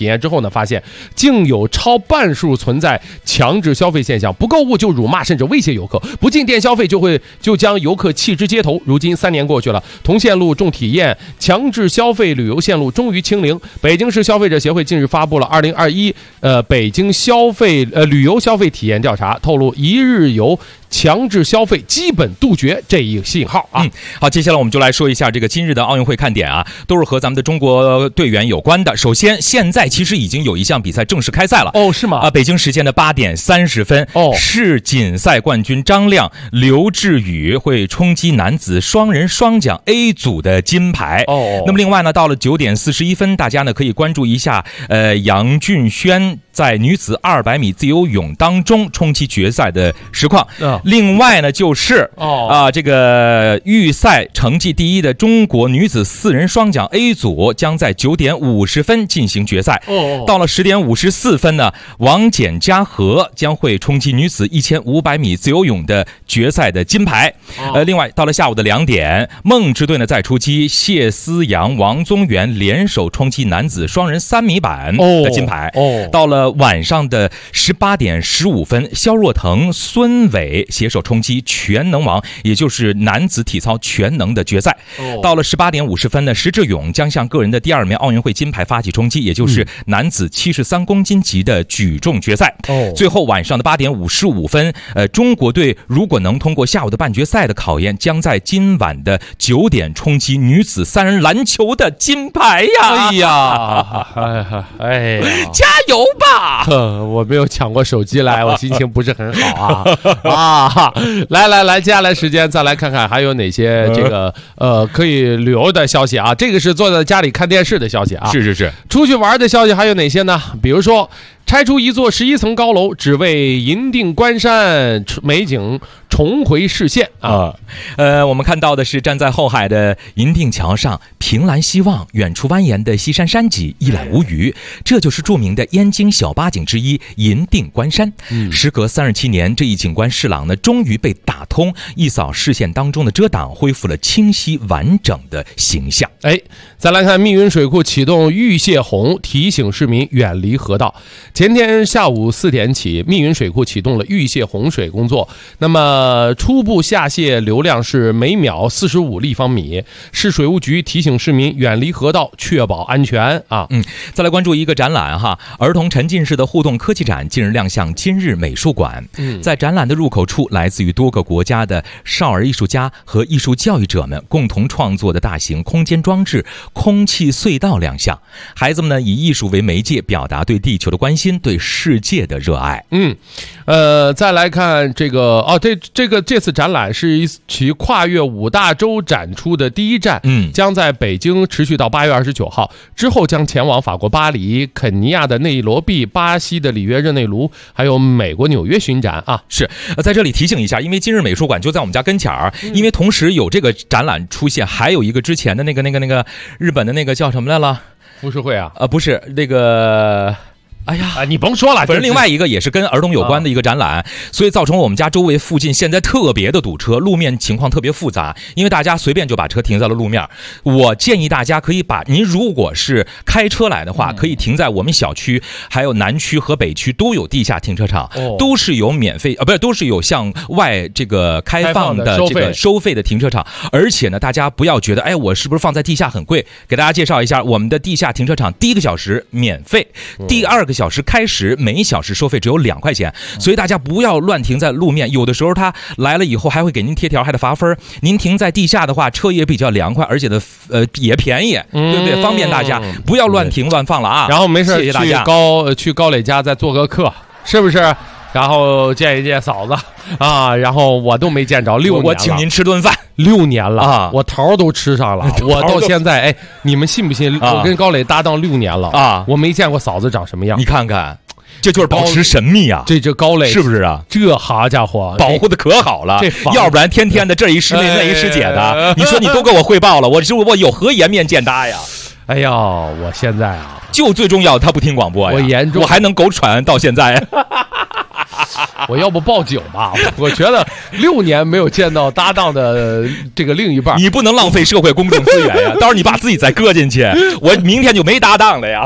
验之后呢，发现竟有超半数存在强制消费现象，不购物就辱骂甚至威胁游客，不进店消费就将游客弃之街头。如今3年过去了，同线路重体验强制消费旅游线路终于清零。北京市消费者协会近日发布了2021北京旅游消费体验调查，透露一日游强制消费基本杜绝这一信号啊。 好，接下来我们就来说一下这个今日的奥运会看点啊，都是和咱们的中国队员有关的。首先，现在其实已经有一项比赛正式开赛了。 哦，是吗？ 北京时间的8点30分，世锦赛冠军张亮、刘志宇会冲击男子双人双桨 A 组的金牌。那么另外呢，到了9点41分，大家呢可以关注一下杨俊轩在女子200米自由泳当中冲击决赛的实况。另外呢，就是这个预赛成绩第一的中国女子4人双桨 A 组将在9点50分进行决赛。到了10点54分呢，王简嘉禾将会冲击女子1500米自由泳的决赛的金牌。另外到了下午的2点，梦之队呢再出击，谢思阳、王宗源联手冲击男子双人3米板的金牌。到了晚上的18点15分，肖若腾、孙伟携手冲击全能王，也就是男子体操全能的决赛。到了18点50分呢，石智勇将向个人的第2枚奥运会金牌发起冲击，也就是男子73公斤级的举重决赛。最后晚上的8点55分，中国队如果能通过下午的半决赛的考验，将在今晚的9点冲击女子3人篮球的金牌呀！ 哎呀， 加油吧！ 我没有抢过手机来，我心情不是很好啊。来，接下来时间再来看看还有哪些这个可以旅游的消息啊。这个是坐在家里看电视的消息啊。 是。 出去玩的消息还有哪些呢？比如说拆除一座11层高楼，只为银锭关山美景重回视线啊。 我们看到的是站在后海的银锭桥上，凭栏西望，远处蜿蜒的西山山脊一览无余。这就是著名的燕京小8景之一银锭关山。时隔37年，这一景观市廊呢终于被打通，一扫视线当中的遮挡，恢复了清晰完整的形象。 再来看密云水库启动预泄洪，提醒市民远离河道。前天下午4点起，密云水库启动了预泄洪水工作。那么初步下泄流量是每秒45立方米。市水务局提醒市民远离河道，确保安全啊。 再来关注一个展览哈，儿童沉浸式的互动科技展近日亮相今日美术馆。在展览的入口处，来自于多个国家的少儿艺术家和艺术教育者们共同创作的大型空间装置空气隧道亮相。孩子们呢以艺术为媒介，表达对地球的关心，对世界的热爱。 再来看这个这次展览是其跨越5大洲展出的第一站，将在北京持续到8月29号，之后将前往法国巴黎、肯尼亚的内罗毕、巴西的里约热内卢，还有美国纽约巡展啊。 是，在这里提醒一下，因为今日美术馆就在我们家跟前儿，因为同时有这个展览出现，还有一个之前的那个日本的那个叫什么来了？ 浮世绘啊？ 不是那个。哎呀， 你甭说了， 反正另外一个也是跟儿童有关的一个展览，所以造成我们家周围附近现在特别的堵车，路面情况特别复杂，因为大家随便就把车停在了路面。我建议大家可以把您如果是开车来的话，可以停在我们小区，还有南区和北区都有地下停车场，都是有免费都是有向外这个开放的这个收费的停车场。而且呢，大家不要觉得我是不是放在地下很贵？给大家介绍一下，我们的地下停车场第1个小时免费，第2个小时开始每小时收费只有2块钱，所以大家不要乱停在路面，有的时候他来了以后还会给您贴条，还得罚分。您停在地下的话，车也比较凉快，而且呢也便宜，对不对？方便大家，不要乱停乱放了啊。 然后没事谢谢大家。 去高磊家再做个客，是不是？然后见一见嫂子啊，然后我都没见着6年了， 我请您吃顿饭 6年了啊，我桃都吃上了，我到现在你们信不信？我跟高磊搭档6年了啊，我没见过嫂子长什么样。 你看看，这就是保持神秘啊！ 这高磊是不是啊？ 这好家伙， 保护的可好了，要不然天天的这一师妹那一师姐的，你说你都给我汇报了，我有何颜面见他呀？ 哎呀，我现在啊， 就最重要他不听广播呀， 我严重， 我还能苟喘到现在。 我要不报警吧？我觉得6年没有见到搭档的这个另一半， 你不能浪费社会公共资源呀！到时候你把自己再搁进去，我明天就没搭档了呀。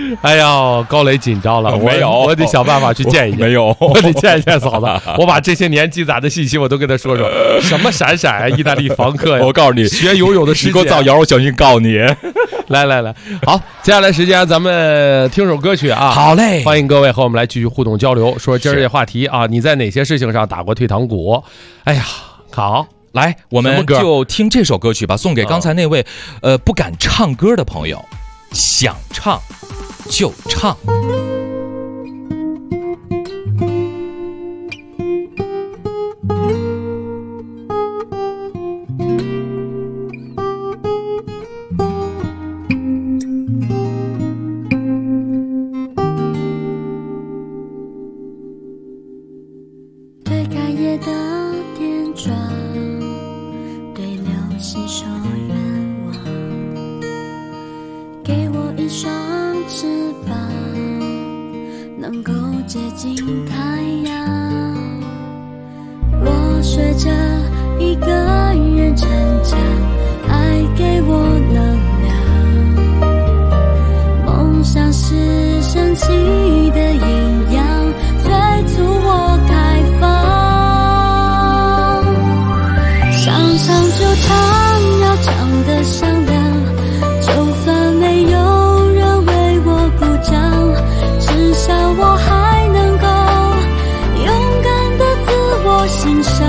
哎呀，高磊紧张了， 没有， 我得想办法去见一见。 没有， 我得见一见嫂子，我把这些年积攒的信息我都跟他说说。什么闪闪啊，意大利房客呀！ 我告诉你， 学游泳的世界， 你给我造谣，我小心告诉你。 来，好，接下来时间咱们听首歌曲啊。 好嘞， 欢迎各位和我们来继续互动交流，说今儿这话题啊，你在哪些事情上打过退堂鼓？哎呀，好。 来，我们就听这首歌曲吧，送给刚才那位不敢唱歌的朋友，想唱就唱。 对开业的店装，对流星说愿望，给我一双翅膀，能够接近太阳。我学着一个人成长，爱给我能量，梦想是神奇的营养，催促我开放。想唱就唱，要唱得响亮，就算没有人为我鼓掌，至少我还能够勇敢地自我欣赏。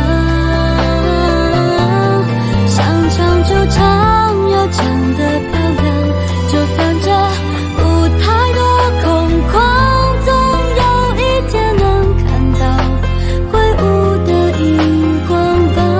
想唱就唱，要唱得漂亮，就算这舞台多空旷，总有一天能看到挥舞的荧光棒。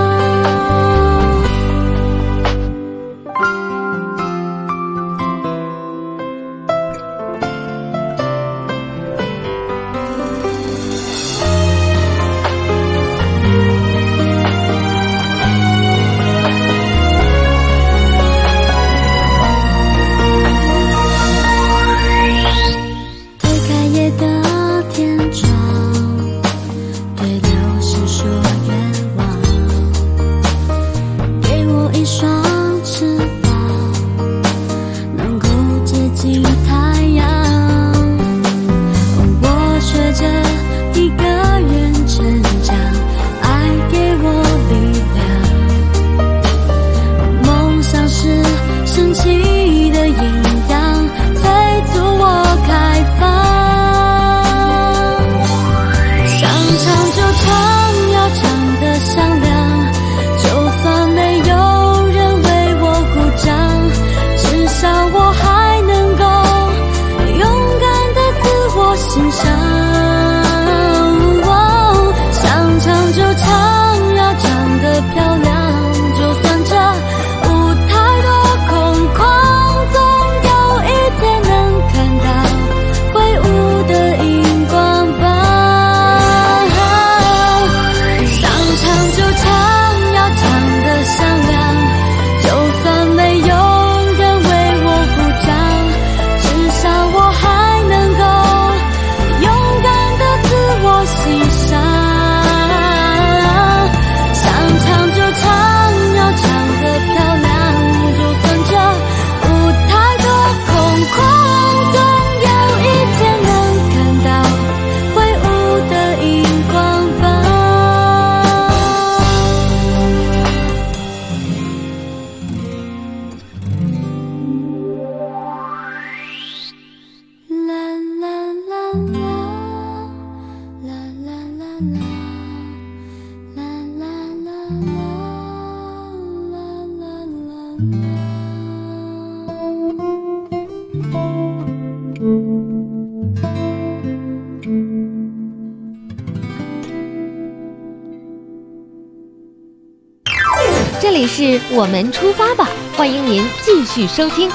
这里是我们出发吧，欢迎您继续收听。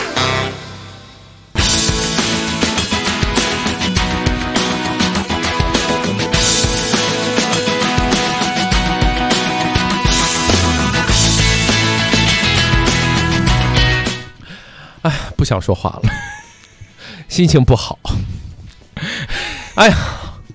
哎，不想说话了，心情不好。哎呀，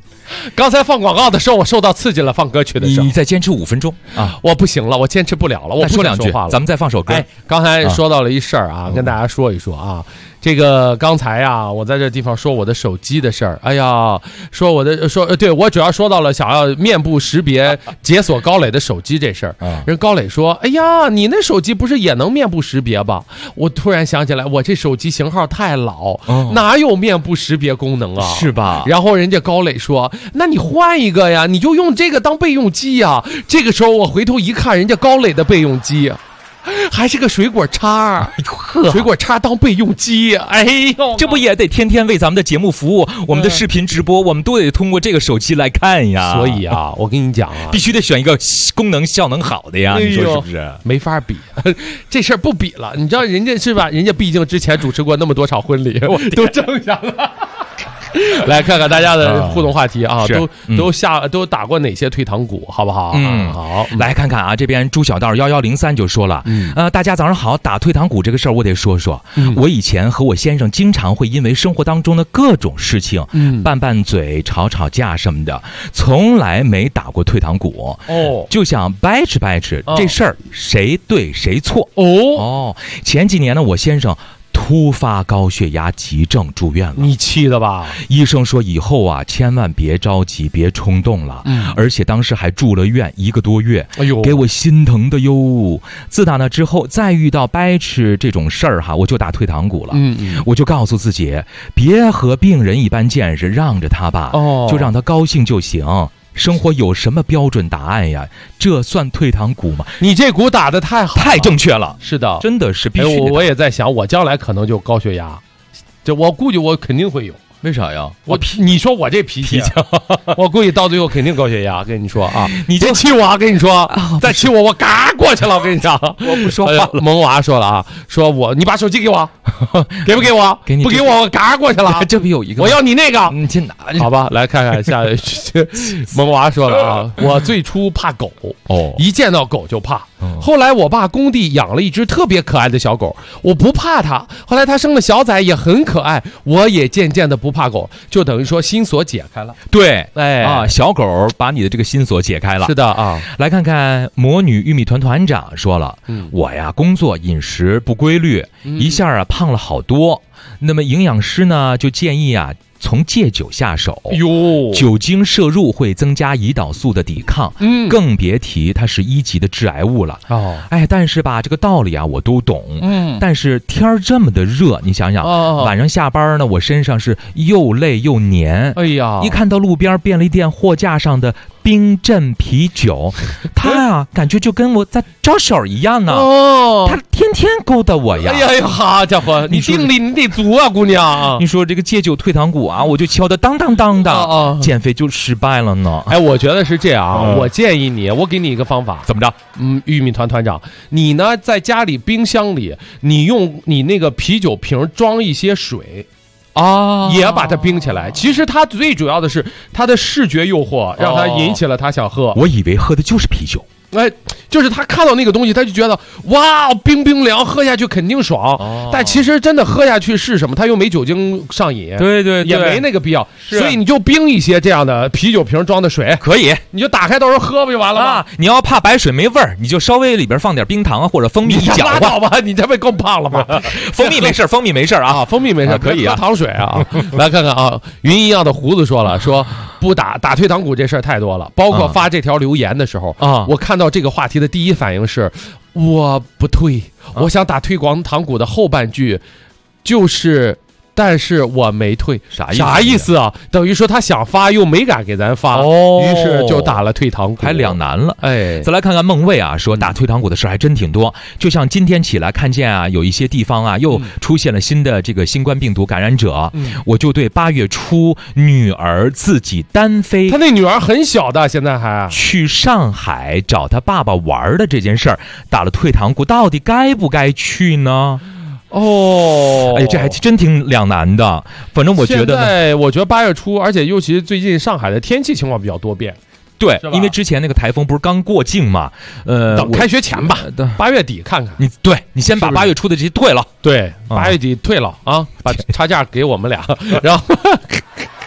刚才放广告的时候，我受到刺激了，放歌曲的时候。 你再坚持5分钟啊！ 我不行了，我坚持不了了，我不说两句话了。 咱们再放首歌。 哎，刚才说到了一事儿啊，跟大家说一说啊。这个刚才啊，我在这地方说我的手机的事儿。哎呀，对我主要说到了想要面部识别解锁高磊的手机这事儿。人高磊说：“哎呀，你那手机不是也能面部识别吧？”我突然想起来，我这手机型号太老，哪有面部识别功能啊？ 是吧？ 然后人家高磊说：“那你换一个呀，你就用这个当备用机呀。”这个时候我回头一看，人家高磊的备用机还是个水果叉，水果叉当备用机，哎呦， 这不也得天天为咱们的节目服务？我们的视频直播，我们都得通过这个手机来看呀。 所以啊，我跟你讲啊， 必须得选一个功能效能好的呀，你说是不是？ 没法比，这事儿不比了。你知道人家是吧？人家毕竟之前主持过那么多场婚礼，都挣下了。来看看大家的互动话题啊，都打过哪些退堂鼓，好不好？好， 来看看啊，这边朱小道1103就说了，大家早上好，打退堂鼓这个事儿我得说说。我以前和我先生经常会因为生活当中的各种事情，拌嘴、吵架什么的，从来没打过退堂鼓。就想掰扯这事儿谁对谁错。前几年呢，我先生突发高血压急症住院了， 你气的吧？ 医生说以后啊，千万别着急，别冲动了。而且当时还住了院1个多月，哎呦，给我心疼的哟。自打那之后，再遇到掰扯这种事儿哈，我就打退堂鼓了。我就告诉自己，别和病人一般见识，让着他吧，就让他高兴就行。生活有什么标准答案呀？这算退堂鼓吗？ 你这鼓打得太好了， 太正确了。 是的， 真的是必须。 我也在想，我将来可能就高血压，我估计我肯定会有。 为啥呀？ 你说我这脾气，我估计到最后肯定高血压。跟你说啊， 你别气我啊！跟你说，再气我嘎过去了。我跟你讲， 我不说话了。 萌娃说了啊，说你把手机给我，给不给我？ 给你， 不给我嘎过去了。 这不有一个？ 我要你那个， 你先拿。 好吧，来看看下。萌娃说了啊，我最初怕狗，一见到狗就怕。后来我爸工地养了一只特别可爱的小狗，我不怕它。后来它生了小崽也很可爱，我也渐渐的不怕狗，就等于说心锁解开了。 对，小狗把你的这个心锁解开了。 是的啊， 来看看魔女玉米团长说了，我呀工作饮食不规律，一下啊胖了好多。那么营养师呢就建议啊，从戒酒下手。酒精摄入会增加胰岛素的抵抗，更别提它是1级的致癌物了。但是吧，这个道理啊我都懂。但是天儿这么的热，你想想，晚上下班呢，我身上是又累又黏。哎呀，一看到路边便利店货架上的冰镇啤酒，他啊感觉就跟我在招手一样呢。他天天勾搭我呀。 哎呀，好家伙，你定力你得足啊，姑娘。 你说这个戒酒退堂鼓啊，我就敲得当当当的，减肥就失败了呢。 哎，我觉得是这样啊，我建议你，我给你一个方法。 怎么着？ 玉米团长，你呢在家里冰箱里，你用你那个啤酒瓶装一些水。也把它冰起来。其实它最主要的是它的视觉诱惑，让它引起了他想喝。 我以为喝的就是啤酒。 就是他看到那个东西，他就觉得哇，冰冰凉，喝下去肯定爽。但其实真的喝下去是什么？他又没酒精上瘾， 对， 也没那个必要。所以你就冰一些这样的啤酒瓶装的水， 可以， 你就打开到时候喝不就完了吗？ 你要怕白水没味儿，你就稍微里边放点冰糖啊或者蜂蜜一搅和。 拉倒吧，你这不更胖了吗？ 蜂蜜没事啊， 蜂蜜没事， 可以啊， 喝糖水啊。来看看啊，云一样的胡子说了，说不打退堂鼓这事儿太多了，包括发这条留言的时候我看到这个话题的第一反应是我不退，我想打退堂鼓的后半句就是但是我没退。啥意思啊？等于说他想发又没敢给咱发，于是就打了退堂鼓， 还两难了。再来看看孟卫啊，说打退堂鼓的事还真挺多。就像今天起来看见啊，有一些地方啊又出现了新的这个新冠病毒感染者，我就对8月初女儿自己单飞， 他那女儿很小的，现在还去上海找他爸爸玩的这件事儿打了退堂鼓，到底该不该去呢？这还真挺两难的。反正我觉得我觉得8月初，而且尤其最近上海的天气情况比较多变。 对，因为之前那个台风不是刚过境嘛， 等开学前吧，8月底看看。 你先把8月初的这些退了。 对，8月底退了啊，把差价给我们俩，然后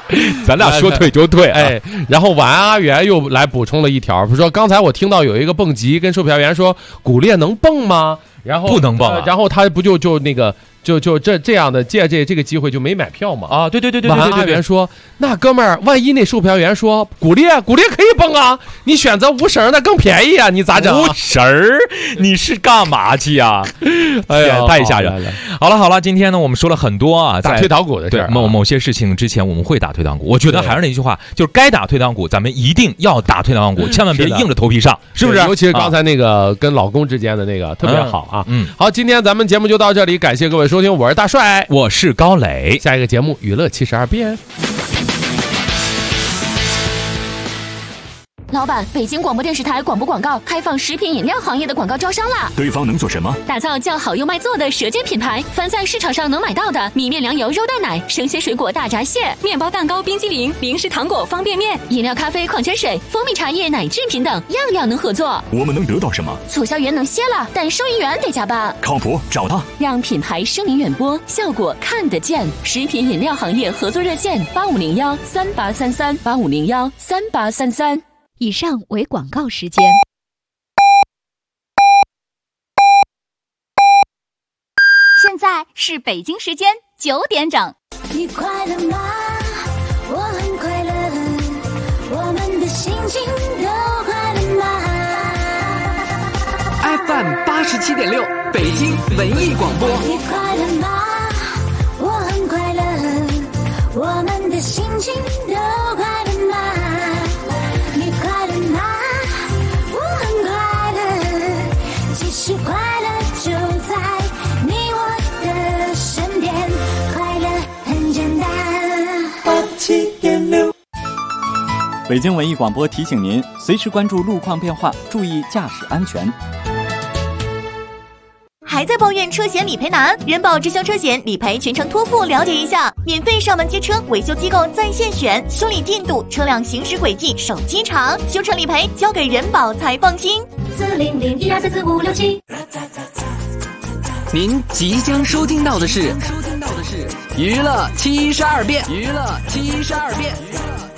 咱俩说退就退， 哎，然后晚安阿元又来补充了一条，说刚才我听到有一个蹦极跟售票员说骨裂能蹦吗？然后不能蹦、 然后他不就那个就这样的借这个机会就没买票嘛？ 啊，对。 晚安阿元说，那哥们儿，万一那售票员说骨裂可以蹦啊，你选择无绳那更便宜啊，你咋整、 无绳儿？你是干嘛去呀？哎呀，太吓人了！好了，今天呢，我们说了很多啊， 打退堂鼓的事儿。 某些事情之前我们会打退堂鼓，我觉得还是那句话，就是该打退堂鼓，咱们一定要打退堂鼓，千万别硬着头皮上，是不是？ 尤其是刚才那个跟老公之间的那个特别好啊。好，今天咱们节目就到这里，感谢各位收听，我是大帅， 我是高磊， 下一个节目娱乐72变。 老板，北京广播电视台广播广告开放食品饮料行业的广告招商啦！ 对方能做什么？ 打造叫好又卖座的舌尖品牌，凡在市场上能买到的米面粮油肉蛋奶、生鲜水果大闸蟹、面包蛋糕、冰激凌、零食糖果、方便面、饮料、咖啡、矿泉水、蜂蜜茶叶、奶制品等，样样能合作。 我们能得到什么？ 促销员能歇了，但收银员得加班。 靠谱，找他， 让品牌声名远播，效果看得见。食品饮料行业合作热线8501383385013833。 以上为广告时间。 现在是北京时间9点整。 你快乐吗？我很快乐，我们的心情都快乐吗 ？FM 87.6，北京文艺广播。 你快乐吗？我很快乐，我们的心情都快乐吗？你快乐吗？我很快乐，其实快乐就在你我的身边，快乐很简单。87.6， 北京文艺广播提醒您，随时关注路况变化，注意驾驶安全。 还在抱怨车险理赔难？人保直销车险理赔全程托付，了解一下，免费上门接车，维修机构在线选，修理进度、车辆行驶轨迹、手机查，修成理赔交给人保才放心。 40012344567。 您即将收听到的是娱乐72变。